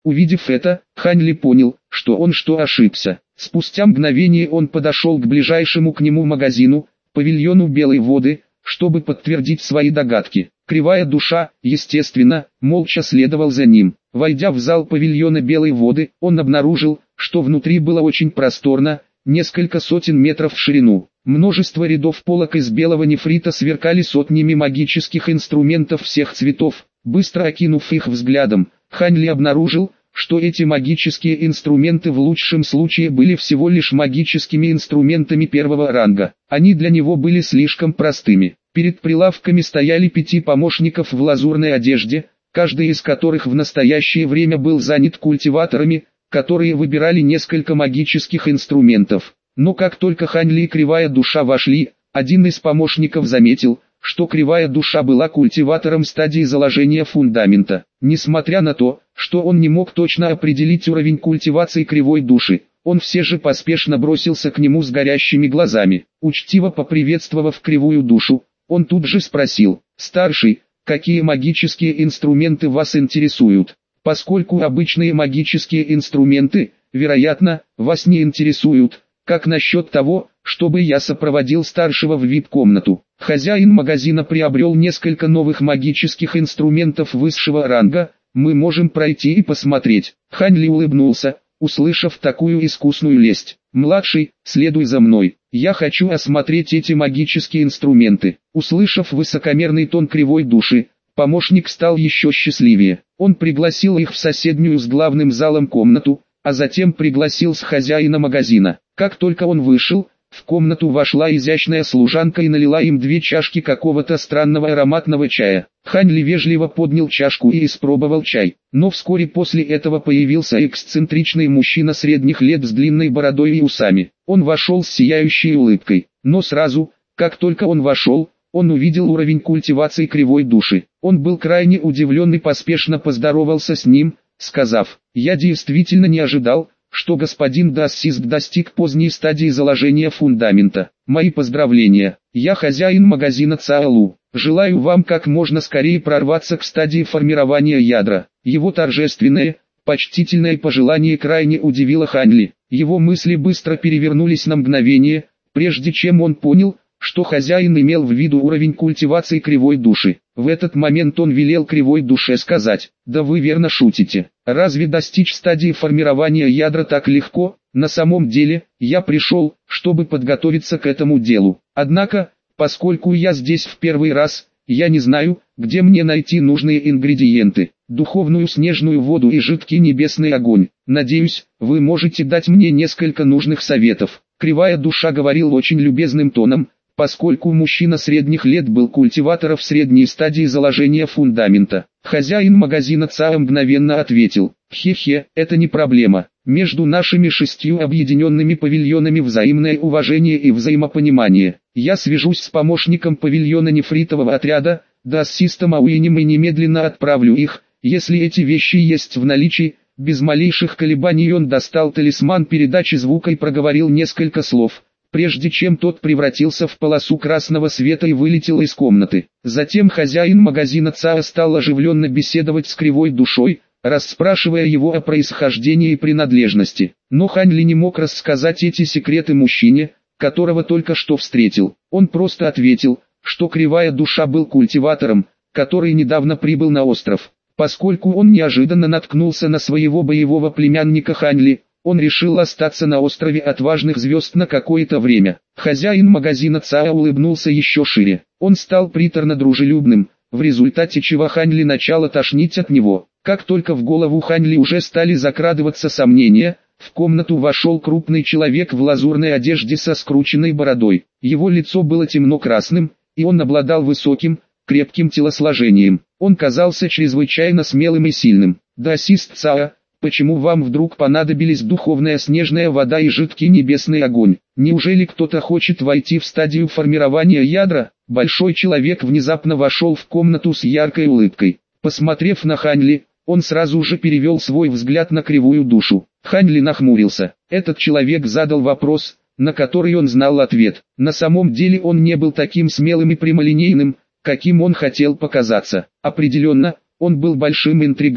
Увидев это, Хань Ли понял, что ошибся. Спустя мгновение он подошел к ближайшему к нему магазину, павильону Белой воды, чтобы подтвердить свои догадки. Кривая душа, естественно, молча следовал за ним. Войдя в зал павильона Белой воды, он обнаружил, что внутри было очень просторно, несколько сотен метров в ширину. Множество рядов полок из белого нефрита сверкали сотнями магических инструментов всех цветов. Быстро окинув их взглядом, Хань Ли обнаружил, что эти магические инструменты в лучшем случае были всего лишь магическими инструментами первого ранга. Они для него были слишком простыми. Перед прилавками стояли 5 помощников в лазурной одежде, каждый из которых в настоящее время был занят культиваторами, которые выбирали несколько магических инструментов. Но как только Хань Ли и Кривая душа вошли, один из помощников заметил, что Кривая душа была культиватором стадии заложения фундамента. Несмотря на то, что он не мог точно определить уровень культивации Кривой души, он все же поспешно бросился к нему с горящими глазами. Учтиво поприветствовав Кривую душу, он тут же спросил: «Старший, какие магические инструменты вас интересуют? Поскольку обычные магические инструменты, вероятно, вас не интересуют, как насчет того, чтобы я сопроводил старшего в VIP-комнату?» Хозяин магазина приобрел несколько новых магических инструментов высшего ранга, мы можем пройти и посмотреть. Хань Ли улыбнулся, услышав такую искусную лесть. «Младший, следуй за мной, я хочу осмотреть эти магические инструменты». Услышав высокомерный тон Кривой души, помощник стал еще счастливее. Он пригласил их в соседнюю с главным залом комнату, а затем пригласил с хозяина магазина. Как только он вышел, в комнату вошла изящная служанка и налила им 2 чашки какого-то странного ароматного чая. Хань Ли вежливо поднял чашку и испробовал чай. Но вскоре после этого появился эксцентричный мужчина средних лет с длинной бородой и усами. Он вошел с сияющей улыбкой. Но сразу, как только он вошел, он увидел уровень культивации Кривой души. Он был крайне удивлен и поспешно поздоровался с ним, сказав: «Я действительно не ожидал, что господин Дассиск достиг поздней стадии заложения фундамента. Мои поздравления, я хозяин магазина Цаолу. Желаю вам как можно скорее прорваться к стадии формирования ядра». Его торжественное, почтительное пожелание крайне удивило Хань Ли. Его мысли быстро перевернулись на мгновение, прежде чем он понял, что хозяин имел в виду уровень культивации Кривой души. В этот момент он велел Кривой душе сказать: «Да вы верно шутите. Разве достичь стадии формирования ядра так легко? На самом деле, я пришел, чтобы подготовиться к этому делу. Однако, поскольку я здесь в первый раз, я не знаю, где мне найти нужные ингредиенты, духовную снежную воду и жидкий небесный огонь. Надеюсь, вы можете дать мне несколько нужных советов». Кривая душа говорил очень любезным тоном, поскольку мужчина средних лет был культиватором в средней стадии заложения фундамента. Хозяин магазина ЦАО мгновенно ответил: «Хе-хе, это не проблема. Между нашими 6 объединенными павильонами взаимное уважение и взаимопонимание. Я свяжусь с помощником павильона нефритового отряда, Дассистом Ауинем, и немедленно отправлю их, если эти вещи есть в наличии». Без малейших колебаний он достал талисман передачи звука и проговорил несколько слов, прежде чем тот превратился в полосу красного света и вылетел из комнаты. Затем хозяин магазина ЦАО стал оживленно беседовать с Кривой душой, расспрашивая его о происхождении и принадлежности. Но Хань Ли не мог рассказать эти секреты мужчине, которого только что встретил. Он просто ответил, что Кривая душа был культиватором, который недавно прибыл на остров. Поскольку он неожиданно наткнулся на своего боевого племянника Хань Ли, он решил остаться на острове Отважных звезд на какое-то время. Хозяин магазина ЦАО улыбнулся еще шире. Он стал приторно-дружелюбным, в результате чего Хань Ли начало тошнить от него. Как только в голову Хань Ли уже стали закрадываться сомнения, в комнату вошел крупный человек в лазурной одежде со скрученной бородой. Его лицо было темно-красным, и он обладал высоким, крепким телосложением. Он казался чрезвычайно смелым и сильным. «Дассист ЦАО, почему вам вдруг понадобились духовная снежная вода и жидкий небесный огонь? Неужели кто-то хочет войти в стадию формирования ядра?» Большой человек внезапно вошел в комнату с яркой улыбкой. Посмотрев на Хань Ли, он сразу же перевел свой взгляд на Кривую душу. Хань Ли нахмурился. Этот человек задал вопрос, на который он знал ответ. На самом деле он не был таким смелым и прямолинейным, каким он хотел показаться. Определенно, он был большим интриганом.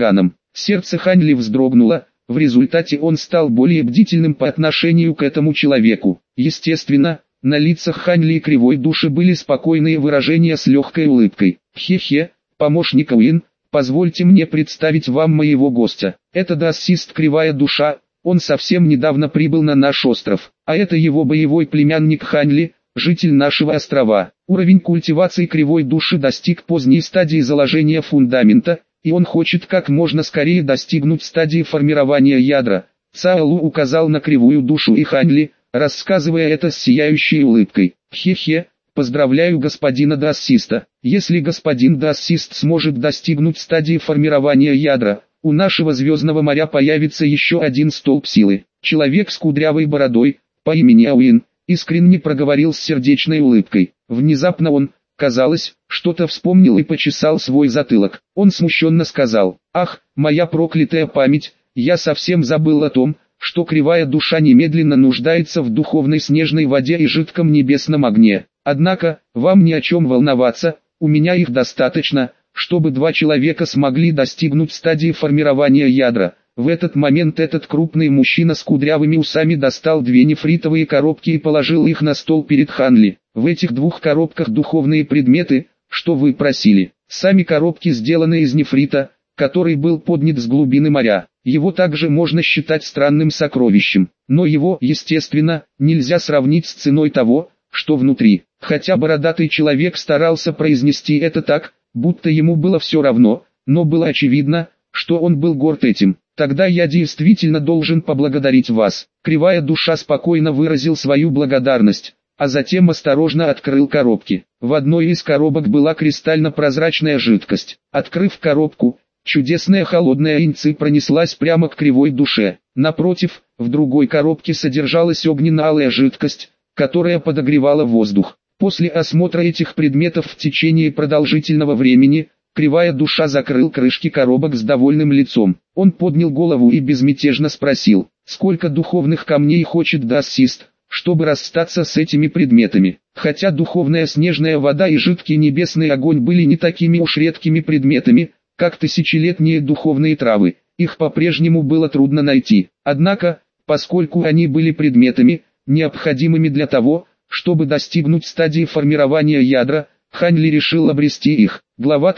Сердце Хань Ли вздрогнуло, в результате он стал более бдительным по отношению к этому человеку. Естественно, на лицах Хань Ли и Кривой Души были спокойные выражения с легкой улыбкой. «Хе-хе, помощник Уин, позвольте мне представить вам моего гостя. Это даосист Кривая Душа, он совсем недавно прибыл на наш остров, а это его боевой племянник Хань Ли, житель нашего острова. Уровень культивации Кривой Души достиг поздней стадии заложения фундамента, и он хочет как можно скорее достигнуть стадии формирования ядра». Цао Лу указал на Кривую Душу и Хань Ли, рассказывая это с сияющей улыбкой. «Хе-хе, поздравляю господина даосиста. Если господин даосист сможет достигнуть стадии формирования ядра, у нашего звездного моря появится еще один столб силы». Человек с кудрявой бородой, по имени Ауин, искренне проговорил с сердечной улыбкой. Внезапно он, казалось, что-то вспомнил и почесал свой затылок. Он смущенно сказал: «Ах, моя проклятая память, я совсем забыл о том, что Кривая Душа немедленно нуждается в духовной снежной воде и жидком небесном огне. Однако, вам ни о чем волноваться, у меня их достаточно, чтобы два человека смогли достигнуть стадии формирования ядра». В этот момент этот крупный мужчина с кудрявыми усами достал две нефритовые коробки и положил их на стол перед Хань Ли. «В этих двух коробках духовные предметы, что вы просили. Сами коробки сделаны из нефрита, который был поднят с глубины моря. Его также можно считать странным сокровищем, но его, естественно, нельзя сравнить с ценой того, что внутри». Хотя бородатый человек старался произнести это так, будто ему было все равно, но было очевидно, что он был горд этим. «Тогда я действительно должен поблагодарить вас». Кривая Душа спокойно выразил свою благодарность, а затем осторожно открыл коробки. В одной из коробок была кристально-прозрачная жидкость. Открыв коробку, чудесная холодная инци пронеслась прямо к Кривой Душе. Напротив, в другой коробке содержалась огненно-алая жидкость, которая подогревала воздух. После осмотра этих предметов в течение продолжительного времени, Кривая Душа закрыл крышки коробок с довольным лицом. Он поднял голову и безмятежно спросил: «Сколько духовных камней хочет даосист, чтобы расстаться с этими предметами?» Хотя духовная снежная вода и жидкий небесный огонь были не такими уж редкими предметами, как тысячелетние духовные травы, их по-прежнему было трудно найти. Однако, поскольку они были предметами, необходимыми для того, чтобы достигнуть стадии формирования ядра, Хань Ли решил обрести их. Глава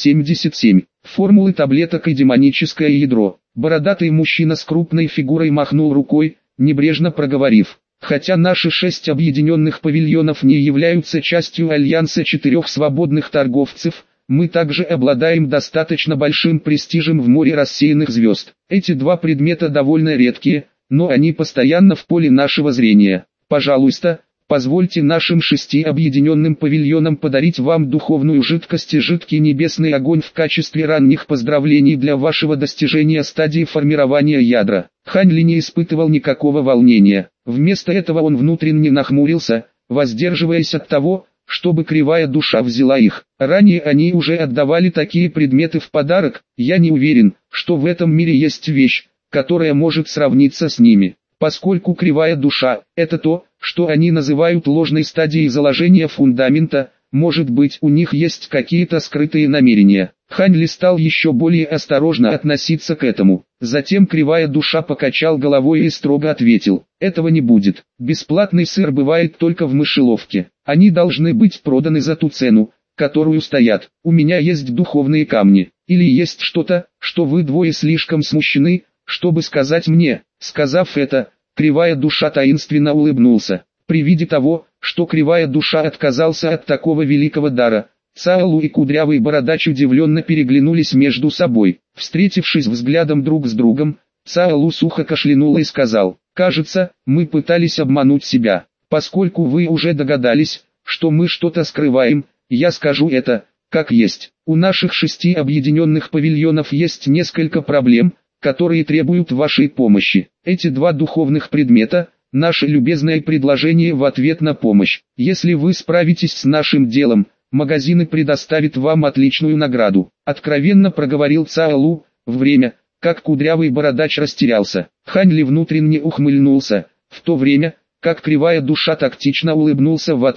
377. Формулы таблеток и демоническое ядро. Бородатый мужчина с крупной фигурой махнул рукой, небрежно проговорив: «Хотя наши 6 объединенных павильонов не являются частью альянса 4 свободных торговцев, мы также обладаем достаточно большим престижем в море рассеянных звезд. Эти два предмета довольно редкие, но они постоянно в поле нашего зрения. Пожалуйста, позвольте нашим 6 объединенным павильонам подарить вам духовную жидкость и жидкий небесный огонь в качестве ранних поздравлений для вашего достижения стадии формирования ядра». Хань Ли не испытывал никакого волнения. Вместо этого он внутренне нахмурился, воздерживаясь от того, чтобы Кривая Душа взяла их. Ранее они уже отдавали такие предметы в подарок. Я не уверен, что в этом мире есть вещь, которая может сравниться с ними. Поскольку Кривая Душа – это то, что они называют ложной стадией заложения фундамента, может быть, у них есть какие-то скрытые намерения. Хань Ли стал еще более осторожно относиться к этому. Затем Кривая Душа покачал головой и строго ответил: «Этого не будет. Бесплатный сыр бывает только в мышеловке. Они должны быть проданы за ту цену, которую стоят. У меня есть духовные камни. Или есть что-то, что вы двое слишком смущены, чтобы сказать мне». Сказав это, Кривая Душа таинственно улыбнулся. При виде того, что Кривая Душа отказался от такого великого дара, Цао Лу и Кудрявый Бородач удивленно переглянулись между собой. Встретившись взглядом друг с другом, Цао Лу сухо кашлянул и сказал: «Кажется, мы пытались обмануть себя. Поскольку вы уже догадались, что мы что-то скрываем, я скажу это, как есть. У наших 6 объединенных павильонов есть несколько проблем, которые требуют вашей помощи. Эти два духовных предмета – наше любезное предложение в ответ на помощь. Если вы справитесь с нашим делом, магазины предоставят вам отличную награду». Откровенно проговорил Цао Лу, в время, как Кудрявый Бородач растерялся. Хань Ли внутренне ухмыльнулся, в то время, как Кривая Душа тактично улыбнулся в ответ.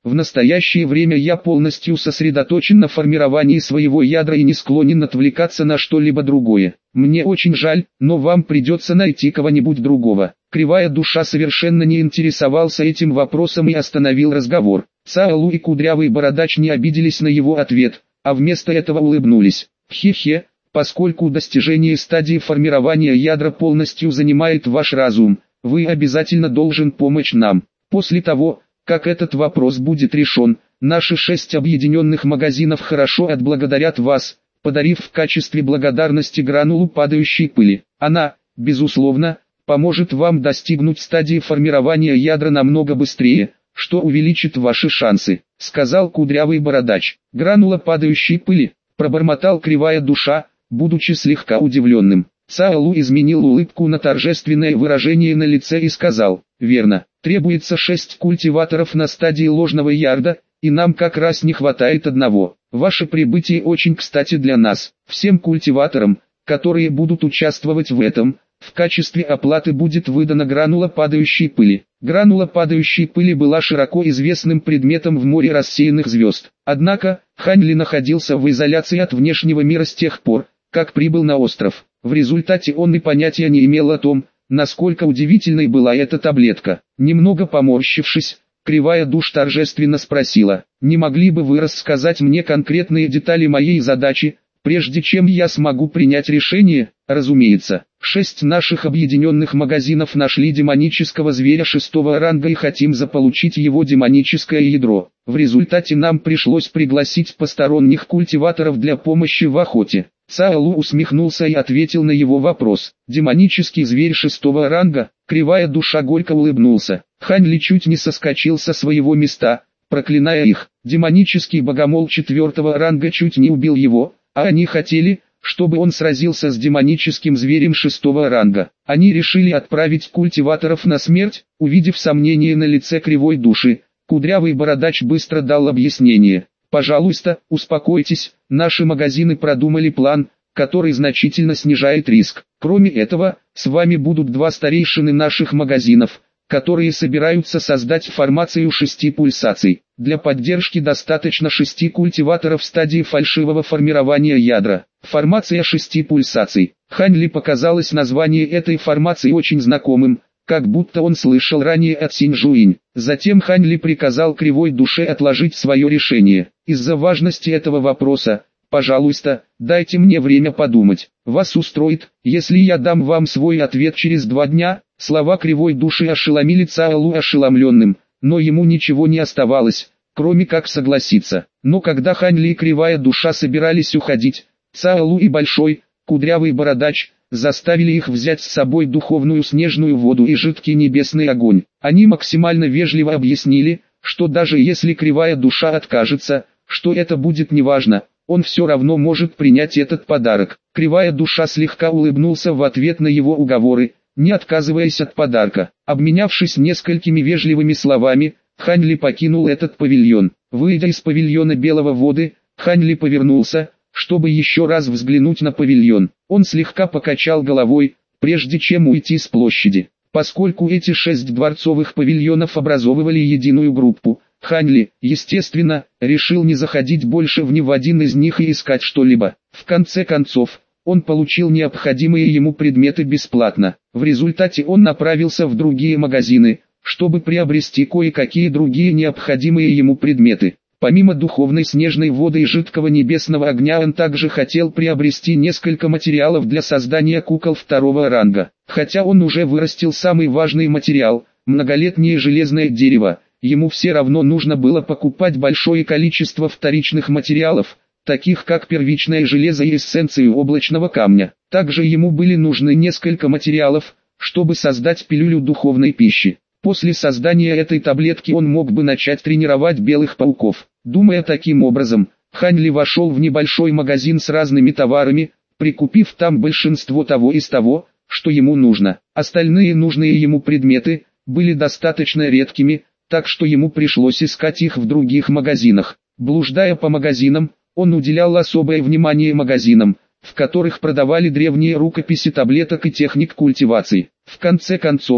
В настоящее время я полностью сосредоточен на формировании своего ядра и не склонен отвлекаться на что-либо другое. Мне очень жаль, но вам придется найти кого-нибудь другого. Кривая душа совершенно не интересовался этим вопросом и остановил разговор. Цаолу и Кудрявый Бородач не обиделись на его ответ, а вместо этого улыбнулись. Хе-хе, поскольку достижение стадии формирования ядра полностью занимает ваш разум, вы обязательно должен помочь нам. После того, как этот вопрос будет решен, наши 6 объединенных магазинов хорошо отблагодарят вас, подарив в качестве благодарности гранулу падающей пыли. Она, безусловно, поможет вам достигнуть стадии формирования ядра намного быстрее, что увеличит ваши шансы, сказал Кудрявый Бородач. Гранула падающей пыли, пробормотал Кривая душа, будучи слегка удивленным. Цаолу изменил улыбку на торжественное выражение на лице и сказал: верно, требуется 6 культиваторов на стадии ложного ярда, и нам как раз не хватает одного. Ваше прибытие очень кстати для нас. Всем культиваторам, которые будут участвовать в этом, в качестве оплаты будет выдана гранула падающей пыли. Гранула падающей пыли была широко известным предметом в море рассеянных звезд. Однако, Хань Ли находился в изоляции от внешнего мира с тех пор, как прибыл на остров. В результате он и понятия не имел о том, насколько удивительной была эта таблетка. Немного поморщившись, Кривая душ торжественно спросила: «Не могли бы вы рассказать мне конкретные детали моей задачи, прежде чем я смогу принять решение?» Разумеется, 6 наших объединенных магазинов нашли демонического зверя 6-го ранга и хотим заполучить его демоническое ядро. В результате нам пришлось пригласить посторонних культиваторов для помощи в охоте. Цаолу усмехнулся и ответил на его вопрос. Демонический зверь 6-го ранга. Кривая душа горько улыбнулся. Хань Ли чуть не соскочил со своего места, проклиная их. Демонический богомол 4-го ранга чуть не убил его, а они хотели, чтобы он сразился с демоническим зверем 6-го ранга. Они решили отправить культиваторов на смерть. Увидев сомнение на лице Кривой души, Кудрявый Бородач быстро дал объяснение. «Пожалуйста, успокойтесь, наши магазины продумали план, который значительно снижает риск. Кроме этого, с вами будут 2 старейшины наших магазинов, которые собираются создать формацию 6 пульсаций. Для поддержки достаточно 6 культиваторов в стадии фальшивого формирования ядра. Формация 6 пульсаций». Хань Ли показалось название этой формации очень знакомым, как будто он слышал ранее от Синь Жуинь. Затем Хань Ли приказал Кривой душе отложить свое решение. «Из-за важности этого вопроса, пожалуйста, дайте мне время подумать. Вас устроит, если я дам вам свой ответ через 2 дня?» Слова Кривой души ошеломили Цаолу ошеломленным, но ему ничего не оставалось, кроме как согласиться. Но когда Хань Ли и Кривая душа собирались уходить, Цаолу и Большой, Кудрявый Бородач заставили их взять с собой духовную снежную воду и жидкий небесный огонь. Они максимально вежливо объяснили, что даже если Кривая душа откажется, что это будет неважно, он все равно может принять этот подарок. Кривая душа слегка улыбнулся в ответ на его уговоры, не отказываясь от подарка. Обменявшись несколькими вежливыми словами, Хань Ли покинул этот павильон. Выйдя из павильона Белого Воды, Хань Ли повернулся, чтобы еще раз взглянуть на павильон. Он слегка покачал головой, прежде чем уйти с площади. Поскольку эти 6 дворцовых павильонов образовывали единую группу, Хань Ли, естественно, решил не заходить больше в ни в один из них и искать что-либо. В конце концов, он получил необходимые ему предметы бесплатно. В результате он направился в другие магазины, чтобы приобрести кое-какие другие необходимые ему предметы. Помимо духовной снежной воды и жидкого небесного огня он также хотел приобрести несколько материалов для создания кукол 2-го ранга. Хотя он уже вырастил самый важный материал, многолетнее железное дерево, ему все равно нужно было покупать большое количество вторичных материалов, таких как первичное железо и эссенцию облачного камня. Также ему были нужны несколько материалов, чтобы создать пилюлю духовной пищи. После создания этой таблетки он мог бы начать тренировать белых пауков. Думая таким образом, Хань Ли вошел в небольшой магазин с разными товарами, прикупив там большинство того, что ему нужно. Остальные нужные ему предметы были достаточно редкими, так что ему пришлось искать их в других магазинах. Блуждая по магазинам, он уделял особое внимание магазинам, в которых продавали древние рукописи таблеток и техник культивации. В конце концов,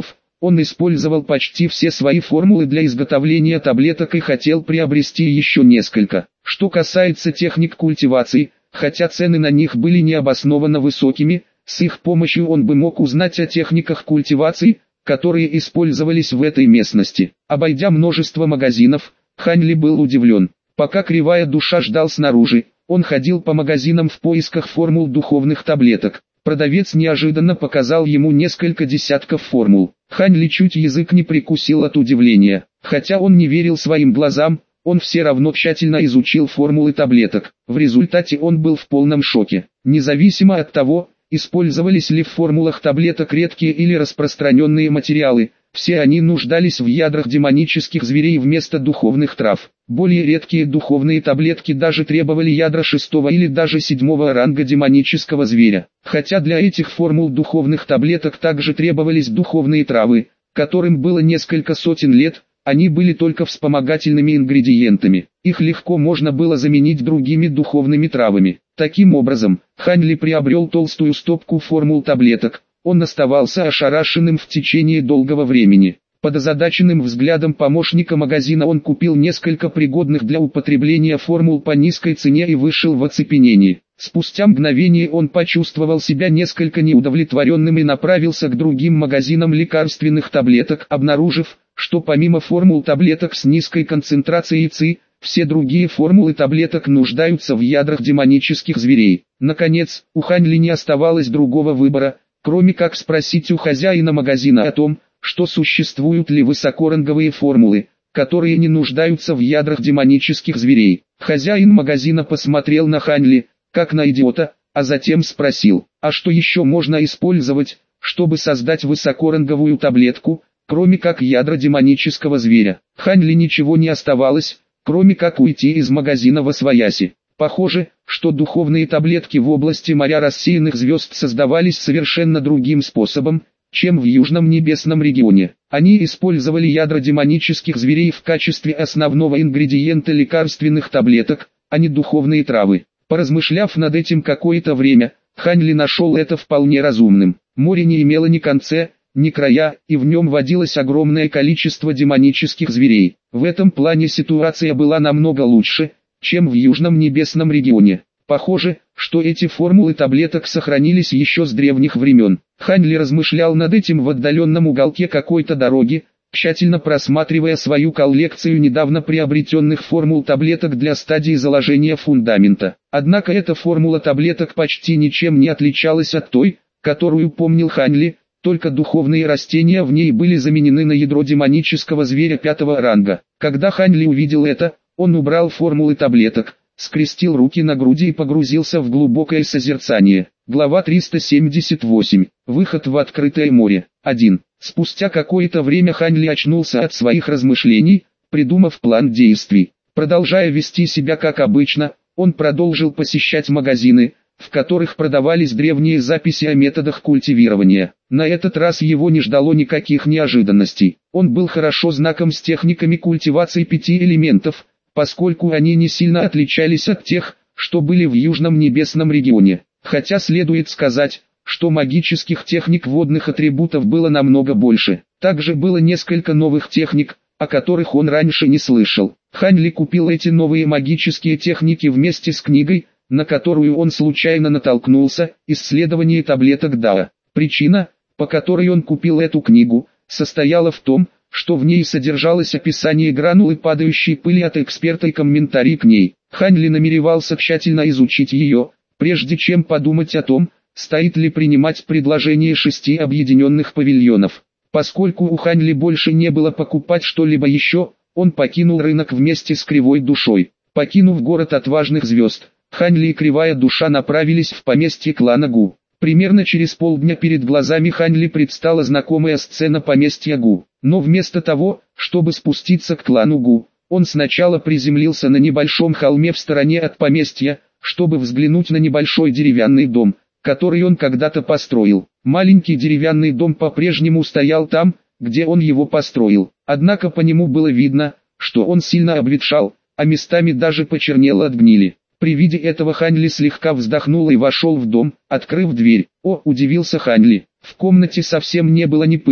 Он использовал почти все свои формулы для изготовления таблеток и хотел приобрести еще несколько. Что касается техник культивации, хотя цены на них были необоснованно высокими, с их помощью он бы мог узнать о техниках культивации, которые использовались в этой местности. Обойдя множество магазинов, Хань Ли был удивлен. Пока кривая душа ждал снаружи, он ходил по магазинам в поисках формул духовных таблеток. Продавец неожиданно показал ему несколько десятков формул. Хань Ли чуть язык не прикусил от удивления. Хотя он не верил своим глазам, он все равно тщательно изучил формулы таблеток. В результате он был в полном шоке. Независимо от того, использовались ли в формулах таблеток редкие или распространенные материалы, все они нуждались в ядрах демонических зверей вместо духовных трав. Более редкие духовные таблетки даже требовали ядра 6 или даже 7 ранга демонического зверя. Хотя для этих формул духовных таблеток также требовались духовные травы, которым было несколько сотен лет, они были только вспомогательными ингредиентами. Их легко можно было заменить другими духовными травами. Таким образом, Хань Ли приобрел толстую стопку формул таблеток. Он оставался ошарашенным в течение долгого времени. Под озадаченным взглядом помощника магазина он купил несколько пригодных для употребления формул по низкой цене и вышел в оцепенении. Спустя мгновение он почувствовал себя несколько неудовлетворенным и направился к другим магазинам лекарственных таблеток, обнаружив, что помимо формул таблеток с низкой концентрацией ЦИ, все другие формулы таблеток нуждаются в ядрах демонических зверей. Наконец, у Хань Ли не оставалось другого выбора, кроме как спросить у хозяина магазина о том, что существуют ли высокоранговые формулы, которые не нуждаются в ядрах демонических зверей. Хозяин магазина посмотрел на Хань Ли, как на идиота, а затем спросил, а что еще можно использовать, чтобы создать высокоранговую таблетку, кроме как ядра демонического зверя. Хань Ли ничего не оставалось, кроме как уйти из магазина восвояси. Похоже, что духовные таблетки в области моря рассеянных звезд создавались совершенно другим способом, чем в Южном Небесном регионе. Они использовали ядра демонических зверей в качестве основного ингредиента лекарственных таблеток, а не духовные травы. Поразмышляв над этим какое-то время, Хань Ли нашел это вполне разумным. Море не имело ни конца, ни края, и в нем водилось огромное количество демонических зверей. В этом плане ситуация была намного лучше, чем в Южном Небесном регионе. Похоже, что эти формулы таблеток сохранились еще с древних времен. Хань Ли размышлял над этим в отдаленном уголке какой-то дороги, тщательно просматривая свою коллекцию недавно приобретенных формул таблеток для стадии заложения фундамента. Однако эта формула таблеток почти ничем не отличалась от той, которую помнил Хань Ли, только духовные растения в ней были заменены на ядро демонического зверя 5 ранга. Когда Хань Ли увидел это, он убрал формулы таблеток, скрестил руки на груди и погрузился в глубокое созерцание. Глава 378. Выход в открытое море. 1. Спустя какое-то время Хань Ли очнулся от своих размышлений, придумав план действий. Продолжая вести себя как обычно, он продолжил посещать магазины, в которых продавались древние записи о методах культивирования. На этот раз его не ждало никаких неожиданностей. Он был хорошо знаком с техниками культивации 5 элементов, поскольку они не сильно отличались от тех, что были в Южном Небесном регионе. Хотя следует сказать, что магических техник водных атрибутов было намного больше. Также было несколько новых техник, о которых он раньше не слышал. Хань Ли купил эти новые магические техники вместе с книгой, на которую он случайно натолкнулся, «Исследование таблеток Дао». Причина, по которой он купил эту книгу, состояла в том, что в ней содержалось описание гранулы падающей пыли от эксперта и комментарий к ней. Хань Ли намеревался тщательно изучить ее, прежде чем подумать о том, стоит ли принимать предложение 6 объединенных павильонов. Поскольку у Хань Ли больше не было покупать что-либо еще, он покинул рынок вместе с Кривой Душой. Покинув город отважных звезд, Хань Ли и Кривая Душа направились в поместье клана Гу. Примерно через полдня перед глазами Хань Ли предстала знакомая сцена поместья Гу. Но вместо того, чтобы спуститься к клану Гу, он сначала приземлился на небольшом холме в стороне от поместья, чтобы взглянуть на небольшой деревянный дом, который он когда-то построил. Маленький деревянный дом по-прежнему стоял там, где он его построил. Однако по нему было видно, что он сильно обветшал, а местами даже почернел от гнили. При виде этого Хань Ли слегка вздохнул и вошел в дом, открыв дверь. О, удивился Хань Ли. В комнате совсем не было ни пыли,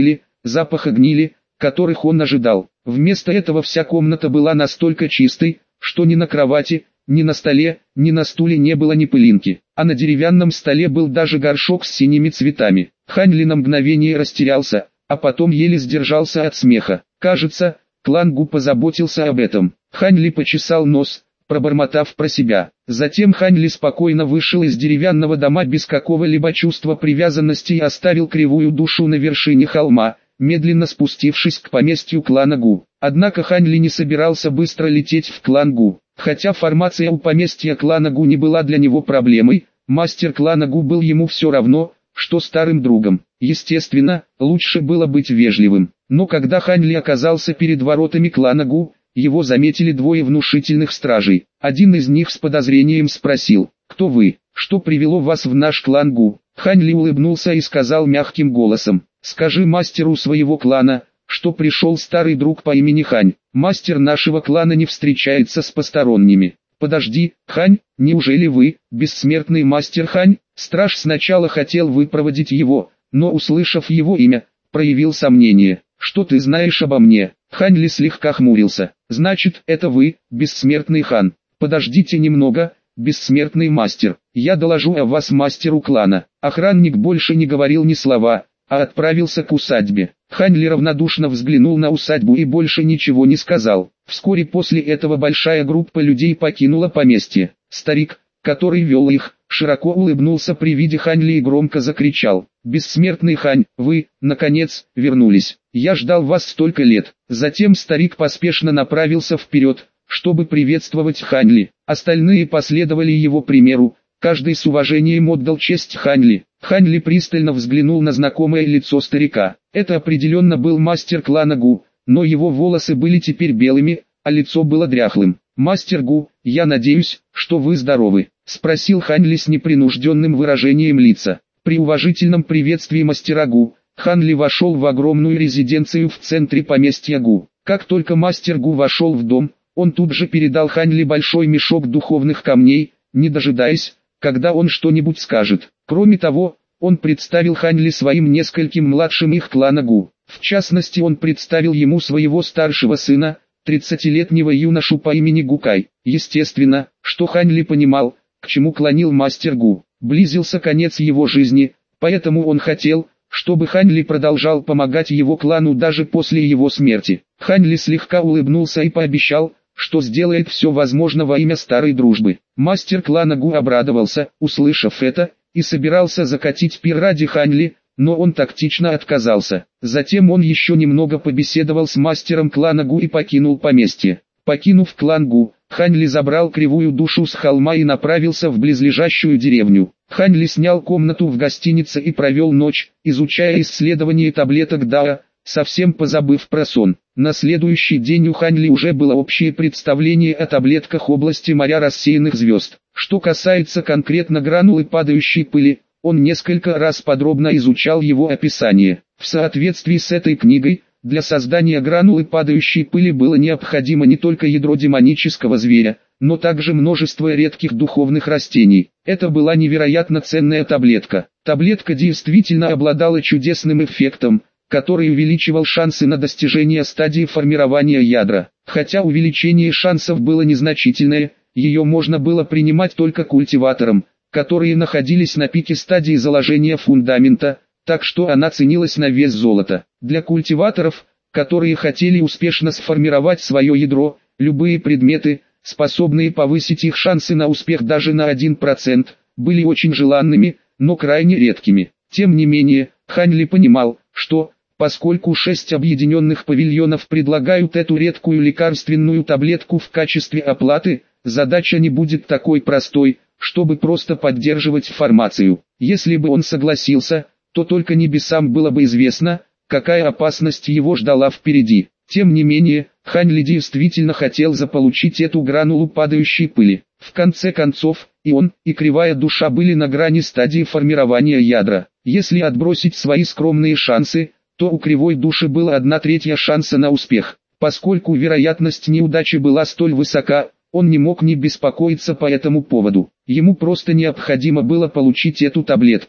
запаха гнили, которых он ожидал. Вместо этого вся комната была настолько чистой, что ни на кровати, ни на столе, ни на стуле не было ни пылинки, а на деревянном столе был даже горшок с синими цветами. Хань Ли на мгновение растерялся, а потом еле сдержался от смеха. Кажется, клан Гу позаботился об этом. Хань Ли почесал нос, пробормотав про себя. Затем Хань Ли спокойно вышел из деревянного дома без какого-либо чувства привязанности и оставил кривую душу на вершине холма, медленно спустившись к поместью клана Гу. Однако Хань Ли не собирался быстро лететь в клан Гу. Хотя формация у поместья клана Гу не была для него проблемой, мастер клана Гу был ему все равно, что старым другом. Естественно, лучше было быть вежливым. Но когда Хань Ли оказался перед воротами клана Гу, его заметили двое внушительных стражей. Один из них с подозрением спросил: «Кто вы? Что привело вас в наш клан Гу?» Хань Ли улыбнулся и сказал мягким голосом: «Скажи мастеру своего клана, что пришел старый друг по имени Хань. Мастер нашего клана не встречается с посторонними». «Подожди, Хань, неужели вы, бессмертный мастер Хань?» Страж сначала хотел выпроводить его, но услышав его имя, проявил сомнение. «Что ты знаешь обо мне?» Хань Ли слегка хмурился. «Значит, это вы, бессмертный Хан. Подождите немного, бессмертный мастер. Я доложу о вас мастеру клана». Охранник больше не говорил ни слова, а отправился к усадьбе. Хань Ли равнодушно взглянул на усадьбу и больше ничего не сказал. Вскоре после этого большая группа людей покинула поместье. Старик, который вел их, широко улыбнулся при виде Хань Ли и громко закричал: «Бессмертный Хань, вы, наконец, вернулись. Я ждал вас столько лет». Затем старик поспешно направился вперед, чтобы приветствовать Хань Ли. Остальные последовали его примеру, каждый с уважением отдал честь Хань Ли. Хань Ли пристально взглянул на знакомое лицо старика. Это определенно был мастер клана Гу, но его волосы были теперь белыми, а лицо было дряхлым. «Мастер Гу, я надеюсь, что вы здоровы?» — спросил Хань Ли с непринужденным выражением лица. При уважительном приветствии мастера Гу, Хань Ли вошел в огромную резиденцию в центре поместья Гу. Как только мастер Гу вошел в дом, он тут же передал Хань Ли большой мешок духовных камней, не дожидаясь, когда он что-нибудь скажет. Кроме того, он представил Хань Ли своим нескольким младшим их клана Гу. В частности, он представил ему своего старшего сына, 30-летнего юношу по имени Гукай. Естественно, что Хань Ли понимал, к чему клонил мастер Гу. Близился конец его жизни, поэтому он хотел, чтобы Хань Ли продолжал помогать его клану даже после его смерти. Хань Ли слегка улыбнулся и пообещал, что сделает все возможное во имя старой дружбы. Мастер клана Гу обрадовался, услышав это, и собирался закатить пир ради Хань Ли, но он тактично отказался. Затем он еще немного побеседовал с мастером клана Гу и покинул поместье. Покинув клан Гу, Хань Ли забрал кривую душу с холма и направился в близлежащую деревню. Хань Ли снял комнату в гостинице и провел ночь, изучая исследование таблеток Дао, совсем позабыв про сон. На следующий день у Хань Ли уже было общее представление о таблетках области моря рассеянных звезд. Что касается конкретно гранулы падающей пыли, он несколько раз подробно изучал его описание. В соответствии с этой книгой, для создания гранулы падающей пыли было необходимо не только ядро демонического зверя, но также множество редких духовных растений. Это была невероятно ценная таблетка. Таблетка действительно обладала чудесным эффектом, который увеличивал шансы на достижение стадии формирования ядра. Хотя увеличение шансов было незначительное, ее можно было принимать только культиваторам, которые находились на пике стадии заложения фундамента, так что она ценилась на вес золота. Для культиваторов, которые хотели успешно сформировать свое ядро, любые предметы, способные повысить их шансы на успех даже на 1%, были очень желанными, но крайне редкими. Тем не менее, Хань Ли понимал, что, поскольку 6 объединенных павильонов предлагают эту редкую лекарственную таблетку в качестве оплаты, задача не будет такой простой, чтобы просто поддерживать формацию. Если бы он согласился, то только небесам было бы известно, какая опасность его ждала впереди. Тем не менее, Хань Ли действительно хотел заполучить эту гранулу падающей пыли. В конце концов, и он, и кривая душа были на грани стадии формирования ядра. Если отбросить свои скромные шансы, то у кривой души было 1/3 шанса на успех. Поскольку вероятность неудачи была столь высока, он не мог не беспокоиться по этому поводу. Ему просто необходимо было получить эту таблетку.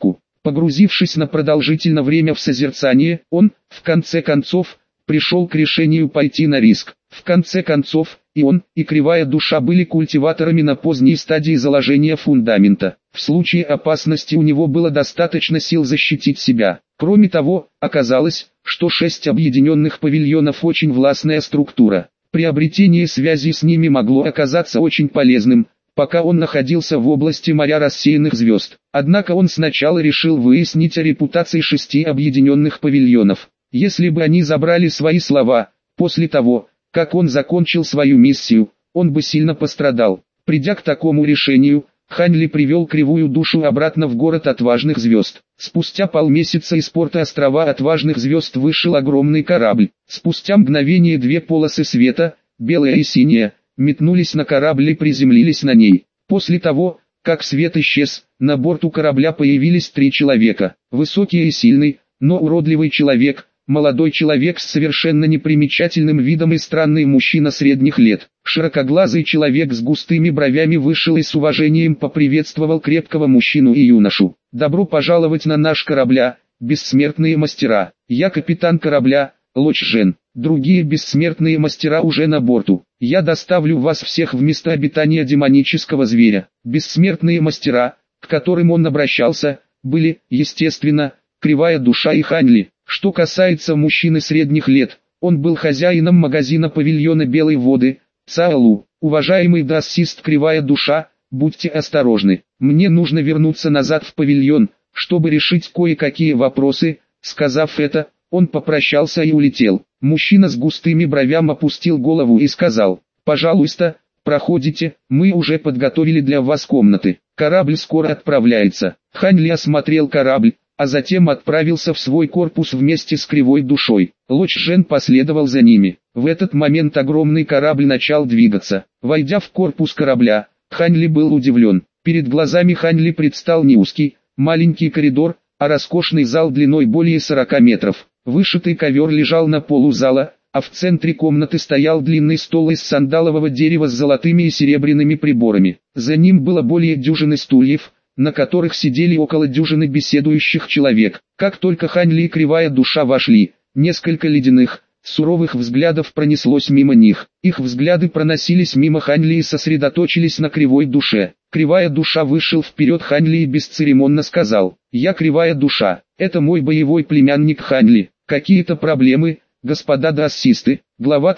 Погрузившись на продолжительное время в созерцание, он, в конце концов, пришел к решению пойти на риск. В конце концов, и он, и Кривая Душа были культиваторами на поздней стадии заложения фундамента. В случае опасности у него было достаточно сил защитить себя. Кроме того, оказалось, что 6 объединенных павильонов очень властная структура. Приобретение связи с ними могло оказаться очень полезным, пока он находился в области моря рассеянных звезд. Однако он сначала решил выяснить о репутации 6 объединенных павильонов. Если бы они забрали свои слова, после того, как он закончил свою миссию, он бы сильно пострадал. Придя к такому решению, Хань Ли привел Кривую Душу обратно в город Отважных Звезд. Спустя полмесяца из порта острова Отважных Звезд вышел огромный корабль. Спустя мгновение 2 полосы света, белая и синяя, метнулись на корабль и приземлились на ней. После того, как свет исчез, на борту корабля появились 3 человека. Высокий и сильный, но уродливый человек, молодой человек с совершенно непримечательным видом и странный мужчина средних лет. Широкоглазый человек с густыми бровями вышел и с уважением поприветствовал крепкого мужчину и юношу. «Добро пожаловать на наш корабля, бессмертные мастера. Я капитан корабля, Лочь Жен. Другие бессмертные мастера уже на борту. Я доставлю вас всех в место обитания демонического зверя». Бессмертные мастера, к которым он обращался, были, естественно, Кривая Душа и Хань Ли. Что касается мужчины средних лет, он был хозяином магазина павильона Белой Воды, Цаолу. «Уважаемый дассист Кривая Душа, будьте осторожны. Мне нужно вернуться назад в павильон, чтобы решить кое-какие вопросы». Сказав это, он попрощался и улетел. Мужчина с густыми бровями опустил голову и сказал: «Пожалуйста, проходите, мы уже подготовили для вас комнаты. Корабль скоро отправляется». Хань Ли осмотрел корабль, а затем отправился в свой корпус вместе с Кривой Душой. Лочь Жен последовал за ними. В этот момент огромный корабль начал двигаться. Войдя в корпус корабля, Хань Ли был удивлен. Перед глазами Хань Ли предстал не узкий, маленький коридор, а роскошный зал длиной более 40 метров. Вышитый ковер лежал на полу зала, а в центре комнаты стоял длинный стол из сандалового дерева с золотыми и серебряными приборами. За ним было более дюжины стульев, на которых сидели около дюжины беседующих человек. Как только Хань Ли и Кривая Душа вошли, несколько ледяных, суровых взглядов пронеслось мимо них. Их взгляды проносились мимо Хань Ли и сосредоточились на Кривой Душе. Кривая Душа вышел вперед Хань Ли и бесцеремонно сказал: «Я Кривая Душа, это мой боевой племянник Хань Ли. Какие-то проблемы, господа дассисты?» Глава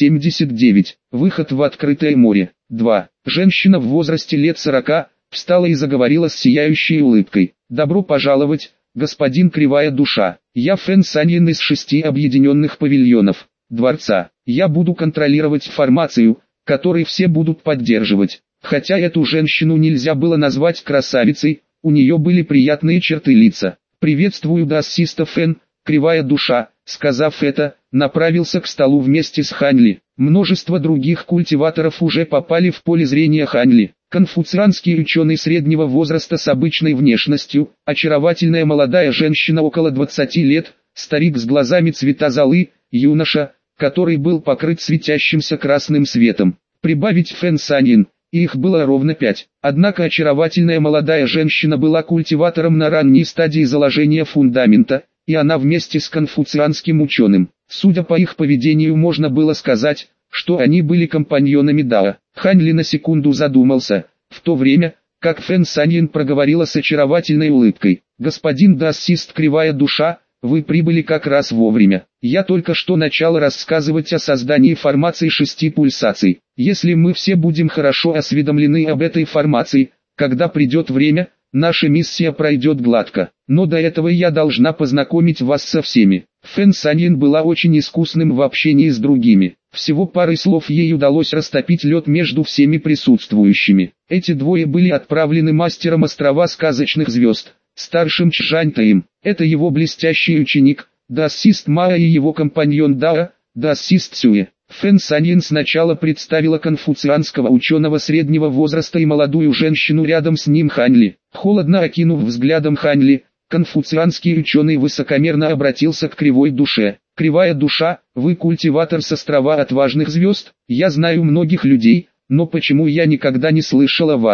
379. Выход в открытое море. 2. Женщина в возрасте лет 40 встала и заговорила с сияющей улыбкой. «Добро пожаловать, господин Кривая Душа. Я Фэн Саньин из 6 объединенных павильонов дворца. Я буду контролировать формацию, которой все будут поддерживать». Хотя эту женщину нельзя было назвать красавицей, у нее были приятные черты лица. «Приветствую дассиста Фэн, Кривая Душа», сказав это, направился к столу вместе с Хань Ли. Множество других культиваторов уже попали в поле зрения Хань Ли. Конфуцианский ученый среднего возраста с обычной внешностью, очаровательная молодая женщина около 20 лет, старик с глазами цвета золы, юноша, который был покрыт светящимся красным светом. Прибавить Фэн Саньин, и их было ровно 5. Однако очаровательная молодая женщина была культиватором на ранней стадии заложения фундамента, и она вместе с конфуцианским ученым. Судя по их поведению можно было сказать, что они были компаньонами Дао. Хань Ли на секунду задумался, в то время, как Фэн Саньин проговорила с очаровательной улыбкой: «Господин дассист Кривая Душа, вы прибыли как раз вовремя. Я только что начал рассказывать о создании формации 6 пульсаций. Если мы все будем хорошо осведомлены об этой формации, когда придет время, наша миссия пройдет гладко. Но до этого я должна познакомить вас со всеми». Фэн Саньин была очень искусным в общении с другими. Всего парой слов ей удалось растопить лед между всеми присутствующими. Эти двое были отправлены мастером острова сказочных звезд, старшим Чжаньтаем. Это его блестящий ученик, дассист Ма, и его компаньон Дао, дассист Цюэ. Фэн Саньин сначала представила конфуцианского ученого среднего возраста и молодую женщину рядом с ним Хань Ли. Холодно окинув взглядом Хань Ли, конфуцианский ученый высокомерно обратился к Кривой Душе. «Кривая Душа, вы культиватор с острова Отважных Звезд? Я знаю многих людей, но почему я никогда не слышал о вас?